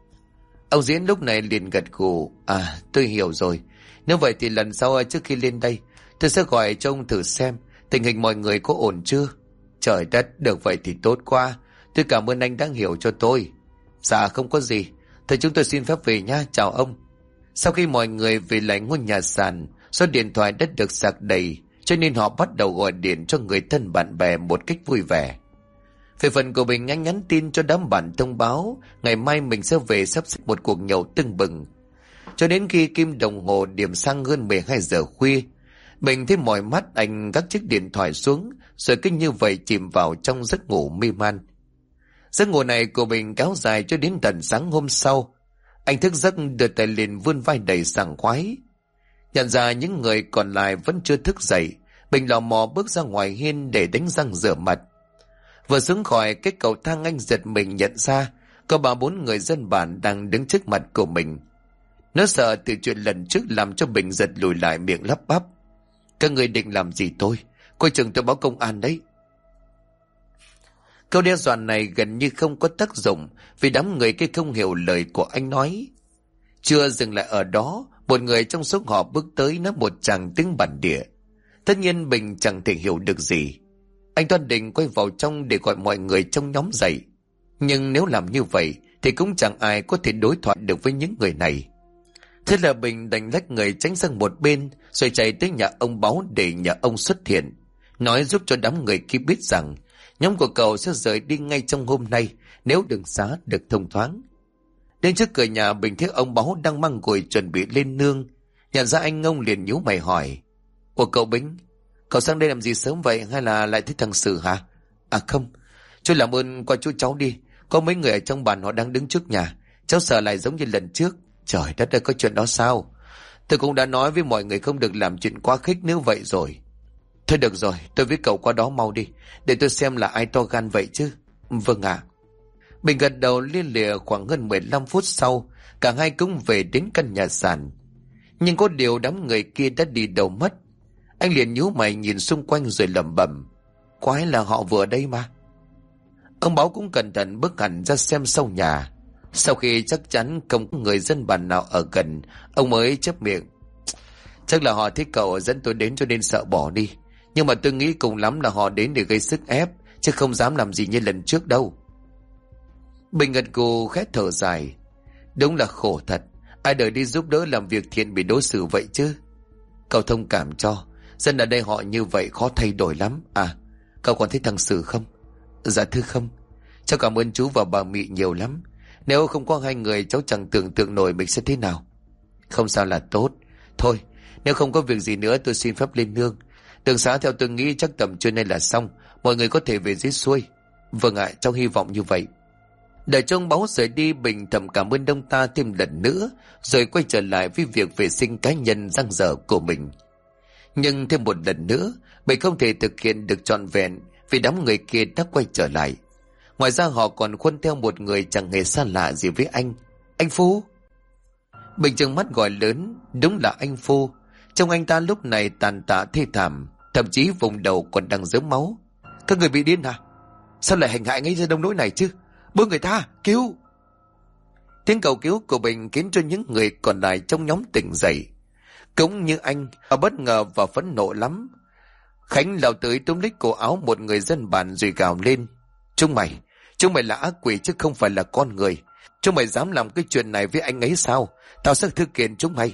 [SPEAKER 1] Ông Diễn lúc này liền gật gù: "Tôi hiểu rồi. Nếu vậy thì lần sau trước khi lên đây tôi sẽ gọi cho ông thử xem tình hình mọi người có ổn chưa." "Trời đất, được vậy thì tốt quá. Tôi cảm ơn anh đã hiểu cho tôi." "Dạ không có gì. Thôi chúng tôi xin phép về nhá, chào ông." Sau khi mọi người về lại ngôi nhà sàn, số điện thoại đã được sạc đầy, cho nên họ bắt đầu gọi điện cho người thân bạn bè một cách vui vẻ. Về phần của mình, anh nhắn tin cho đám bạn thông báo ngày mai mình sẽ về sắp xếp một cuộc nhậu tưng bừng. Cho đến khi kim đồng hồ điểm sang hơn 12 giờ khuya, mình thấy mỏi mắt, anh gác chiếc điện thoại xuống rồi cứ như vậy chìm vào trong giấc ngủ mê man. Giấc ngủ này của mình kéo dài cho đến tận sáng hôm sau. Anh thức giấc đưa tay lên vươn vai đầy sảng khoái. Nhận ra những người còn lại vẫn chưa thức dậy, mình lò mò bước ra ngoài hiên để đánh răng rửa mặt. Vừa xuống khỏi cái cầu thang, anh giật mình nhận ra có 3-4 người dân bản đang đứng trước mặt của mình. Nó sợ từ chuyện lần trước làm cho mình giật lùi lại, miệng lắp bắp: "Các người định làm gì tôi? Coi chừng tôi báo công an đấy." Câu đe dọa này gần như không có tác dụng, vì đám người kia không hiểu lời của anh nói. Chưa dừng lại ở đó, một người trong số họ bước tới nói một tràng tiếng bản địa. Tất nhiên Bình chẳng thể hiểu được gì. Anh toan định quay vào trong để gọi mọi người trong nhóm dậy, nhưng nếu làm như vậy thì cũng chẳng ai có thể đối thoại được với những người này. Thế là Bình đành lách người tránh sang một bên, rồi chạy tới nhà ông Báo để nhờ ông xuất hiện, nói giúp cho đám người kia biết rằng nhóm của cậu sẽ rời đi ngay trong hôm nay nếu đường xá được thông thoáng. Đến trước cửa nhà, Bình thấy ông Báo đang mang gùi chuẩn bị lên nương. Nhận ra anh, ông liền nhíu mày hỏi: "Ủa cậu Bình, cậu sang đây làm gì sớm vậy, hay là lại thấy thằng Sử hả?" Không, chú làm ơn qua chú cháu đi. Có mấy người ở trong bản họ đang đứng trước nhà. Cháu sợ lại giống như lần trước." "Trời đất ơi, có chuyện đó sao? Tôi cũng đã nói với mọi người không được làm chuyện quá khích nếu vậy rồi." "Thôi được rồi, tôi với cậu qua đó mau đi, để tôi xem là ai to gan vậy chứ." "Vâng ạ." Bình gật đầu lia lịa. Khoảng hơn 15 phút sau, cả hai cũng về đến căn nhà sàn. Nhưng có điều đám người kia đã đi đâu mất. Anh liền nhíu mày nhìn xung quanh rồi lẩm bẩm: "Quái là họ vừa ở đây mà." Ông Báo cũng cẩn thận bước hẳn ra xem sau nhà. Sau khi chắc chắn không có người dân bản nào ở gần, ông mới chép miệng: "Chắc là họ thích cậu dẫn tôi đến cho nên sợ bỏ đi. Nhưng mà tôi nghĩ cùng lắm là họ đến để gây sức ép, chứ không dám làm gì như lần trước đâu." Bình gật gù khẽ thở dài: "Đúng là khổ thật. Ai đời đi giúp đỡ làm việc thiện bị đối xử vậy chứ. Cậu thông cảm cho. Dân ở đây họ như vậy khó thay đổi lắm. Cậu còn thấy thằng Sử không?" "Dạ thưa không. Cháu cảm ơn chú và bà Mị nhiều lắm. Nếu không có hai người cháu chẳng tưởng tượng nổi mình sẽ thế nào." "Không sao là tốt. Thôi, nếu không có việc gì nữa tôi xin phép lên nương. Đường xá theo tôi nghĩ chắc tầm trưa nay là xong, mọi người có thể về dưới xuôi. Vâng ạ, cháu hy vọng như vậy. Đợi cho ông Báu rời đi, Bình thầm cảm ơn ông ta thêm lần nữa, rồi quay trở lại với việc vệ sinh cá nhân dang dở của mình. Nhưng thêm một lần nữa, Bình không thể thực hiện được trọn vẹn vì đám người kia đã quay trở lại. Ngoài ra họ còn khuân theo một người chẳng hề xa lạ gì với anh. Anh Phu! Bình trừng mắt gọi lớn, đúng là anh Phu. Trông anh ta lúc này tàn tạ thê thảm, thậm chí vùng đầu còn đang rớm máu. Các người bị điên à? Sao lại hành hạ ngay ra đông nỗi này chứ? Bớ người ta, cứu! Tiếng cầu cứu của Bình khiến cho những người còn lại trong nhóm tỉnh dậy. Cũng như anh, họ bất ngờ và phẫn nộ lắm. Khánh lao tới túm lấy cổ áo một người dân bản rồi gào lên. Chúng mày là ác quỷ chứ không phải là con người. Chúng mày dám làm cái chuyện này với anh ấy sao? Tao sẽ thư kiện chúng mày.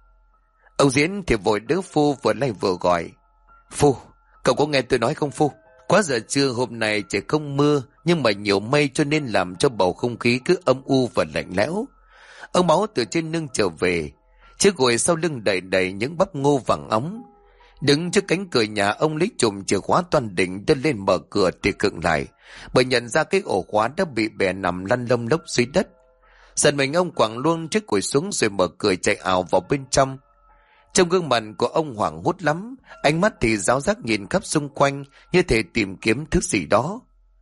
[SPEAKER 1] Ông Diễn thì vội đỡ Phu vừa lay vừa gọi. Phu, cậu có nghe tôi nói không Phu? Quá giờ trưa hôm nay trời không mưa, nhưng mà nhiều mây cho nên làm cho bầu không khí cứ âm u và lạnh lẽo. Ông Máu từ trên nương trở về, chiếc gùi sau lưng đầy đầy những bắp ngô vàng óng. Đứng trước cánh cửa nhà, ông lấy chùm chìa khóa toan định đưa lên mở cửa thì khựng lại, bởi nhận ra cái ổ khóa đã bị bè nằm lăn lông lốc dưới đất. Giật mình ông quẳng luôn chiếc gùi xuống rồi mở cửa chạy ảo vào bên trong. Trong gương mặt của ông hoảng hốt lắm, ánh mắt thì ráo rác nhìn khắp xung quanh như thể tìm kiếm thứ gì đó.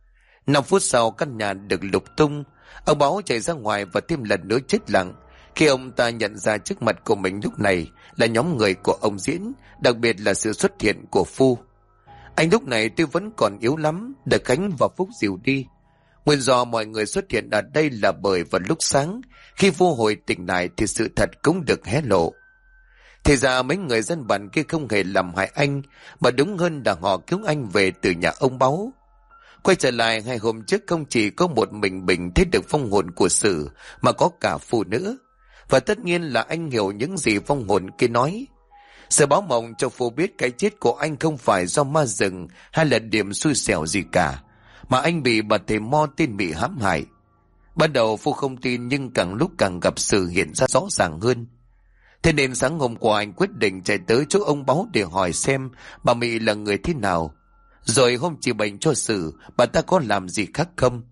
[SPEAKER 1] 5 phút sau căn nhà được lục tung, ông Báo chạy ra ngoài và thêm lần nữa chết lặng khi ông ta nhận ra trước mặt của mình lúc này là nhóm người của ông Diễn, đặc biệt là sự xuất hiện của Phu. Anh lúc này tuy vẫn còn yếu lắm, được Khánh và Phúc dìu đi. Nguyên do mọi người xuất hiện ở đây là bởi vào lúc sáng, khi Phu hồi tỉnh lại thì sự thật cũng được hé lộ. Thì ra mấy người dân bản kia không hề làm hại anh, mà đúng hơn là họ cứu anh về từ nhà ông Báu. Quay trở lại 2 hôm trước, không chỉ có một mình Bình thấy được vong hồn của Sử, mà có cả Phu nữa. Và tất nhiên là anh hiểu những gì vong hồn kia nói. Sự báo mộng cho Phu biết cái chết của anh không phải do ma rừng hay là điểm xui xẻo gì cả, mà anh bị bà thầy Mo tên bị hãm hại. Ban đầu Phu không tin, nhưng càng lúc càng gặp sự hiện ra rõ ràng hơn. Thế nên sáng hôm qua anh quyết định chạy tới chỗ ông Báu để hỏi xem bà Mị là người thế nào. Rồi hôm trị bệnh cho Sử, bà ta có làm gì khác không?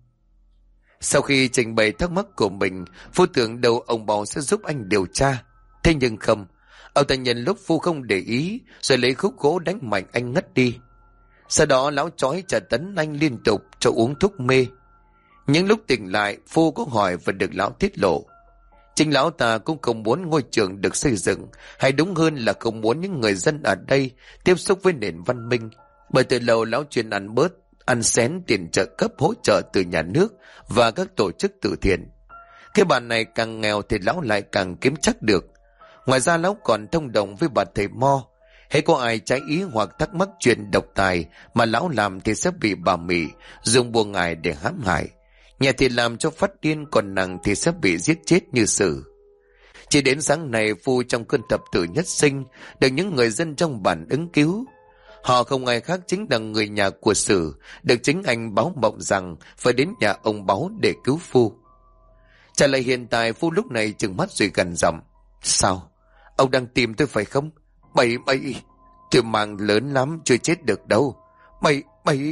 [SPEAKER 1] Sau khi trình bày thắc mắc của mình, Phu tưởng đâu ông Báu sẽ giúp anh điều tra. Thế nhưng không, ông ta nhân lúc Phu không để ý rồi lấy khúc gỗ đánh mạnh anh ngất đi. Sau đó lão chói trả tấn anh liên tục cho uống thuốc mê. Những lúc tỉnh lại, Phu có hỏi và được lão tiết lộ. Chính lão ta cũng không muốn ngôi trường được xây dựng, hay đúng hơn là không muốn những người dân ở đây tiếp xúc với nền văn minh, bởi từ lâu lão chuyên ăn bớt, ăn xén tiền trợ cấp hỗ trợ từ nhà nước và các tổ chức từ thiện. Cái bàn này càng nghèo thì lão lại càng kiếm chắc được. Ngoài ra lão còn thông đồng với bà thầy Mo. Hễ có ai trái ý hoặc thắc mắc chuyện độc tài mà lão làm thì sẽ bị bà Mị dùng bùa ngải để hãm hại. Nhẹ thì làm cho phát điên, còn nặng thì sẽ bị giết chết như Sử. Chỉ đến sáng nay, Phu trong cơn thập tử nhất sinh được những người dân trong bản ứng cứu. Họ không ai khác chính là người nhà của Sử, được chính anh báo mộng rằng phải đến nhà ông Báu để cứu Phu. Trả lại hiện tại, Phu lúc này trừng mắt rồi gằn giọng. Sao? Ông đang tìm tôi phải không? Mày, tôi mang lớn lắm, chưa chết được đâu. Mày...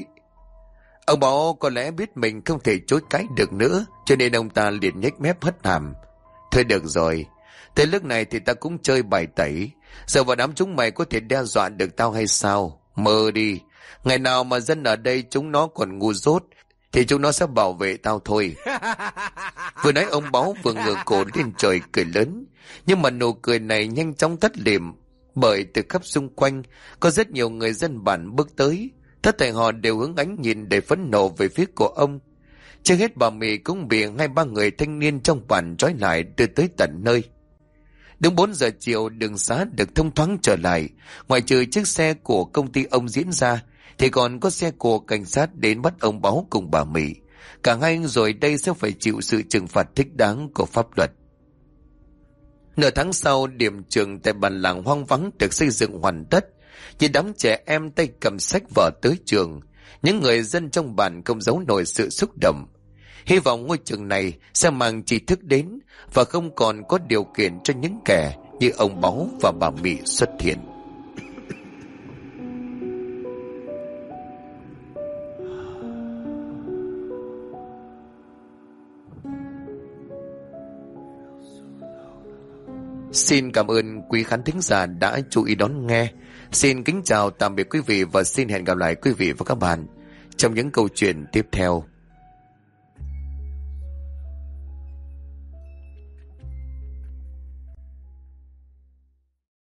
[SPEAKER 1] Ông Báu có lẽ biết mình không thể chối cãi được nữa, cho nên ông ta liền nhếch mép hất hàm. Thôi được rồi, tới lúc này thì ta cũng chơi bài tẩy. Giờ vào đám chúng mày có thể đe dọa được tao hay sao? Mơ đi. Ngày nào mà dân ở đây chúng nó còn ngu dốt thì chúng nó sẽ bảo vệ tao thôi. Vừa nói ông Báu vừa ngửa cổ lên trời cười lớn. Nhưng mà nụ cười này nhanh chóng tắt lịm, bởi từ khắp xung quanh có rất nhiều người dân bản bước tới. Tất thảy họ đều hướng ánh nhìn để phẫn nộ về phía của ông. Trước hết bà Mị cũng bị 2-3 người thanh niên trong bản trói lại đưa tới tận nơi. Đúng 4 giờ chiều, đường xá được thông thoáng trở lại. Ngoài trừ chiếc xe của công ty ông Diễn ra thì còn có xe của cảnh sát đến bắt ông Báu cùng bà Mị. Cả hai rồi đây sẽ phải chịu sự trừng phạt thích đáng của pháp luật. Nửa tháng sau, điểm trường tại bản làng hoang vắng được xây dựng hoàn tất. Nhìn đám trẻ em tay cầm sách vở tới trường, những người dân trong bản không giấu nổi sự xúc động. Hy vọng ngôi trường này sẽ mang tri thức đến và không còn có điều kiện cho những kẻ như ông Báu và bà Mị xuất hiện. Xin cảm ơn quý khán thính giả đã chú ý đón nghe. Xin kính chào tạm biệt quý vị và xin hẹn gặp lại quý vị và các bạn trong những câu chuyện tiếp theo.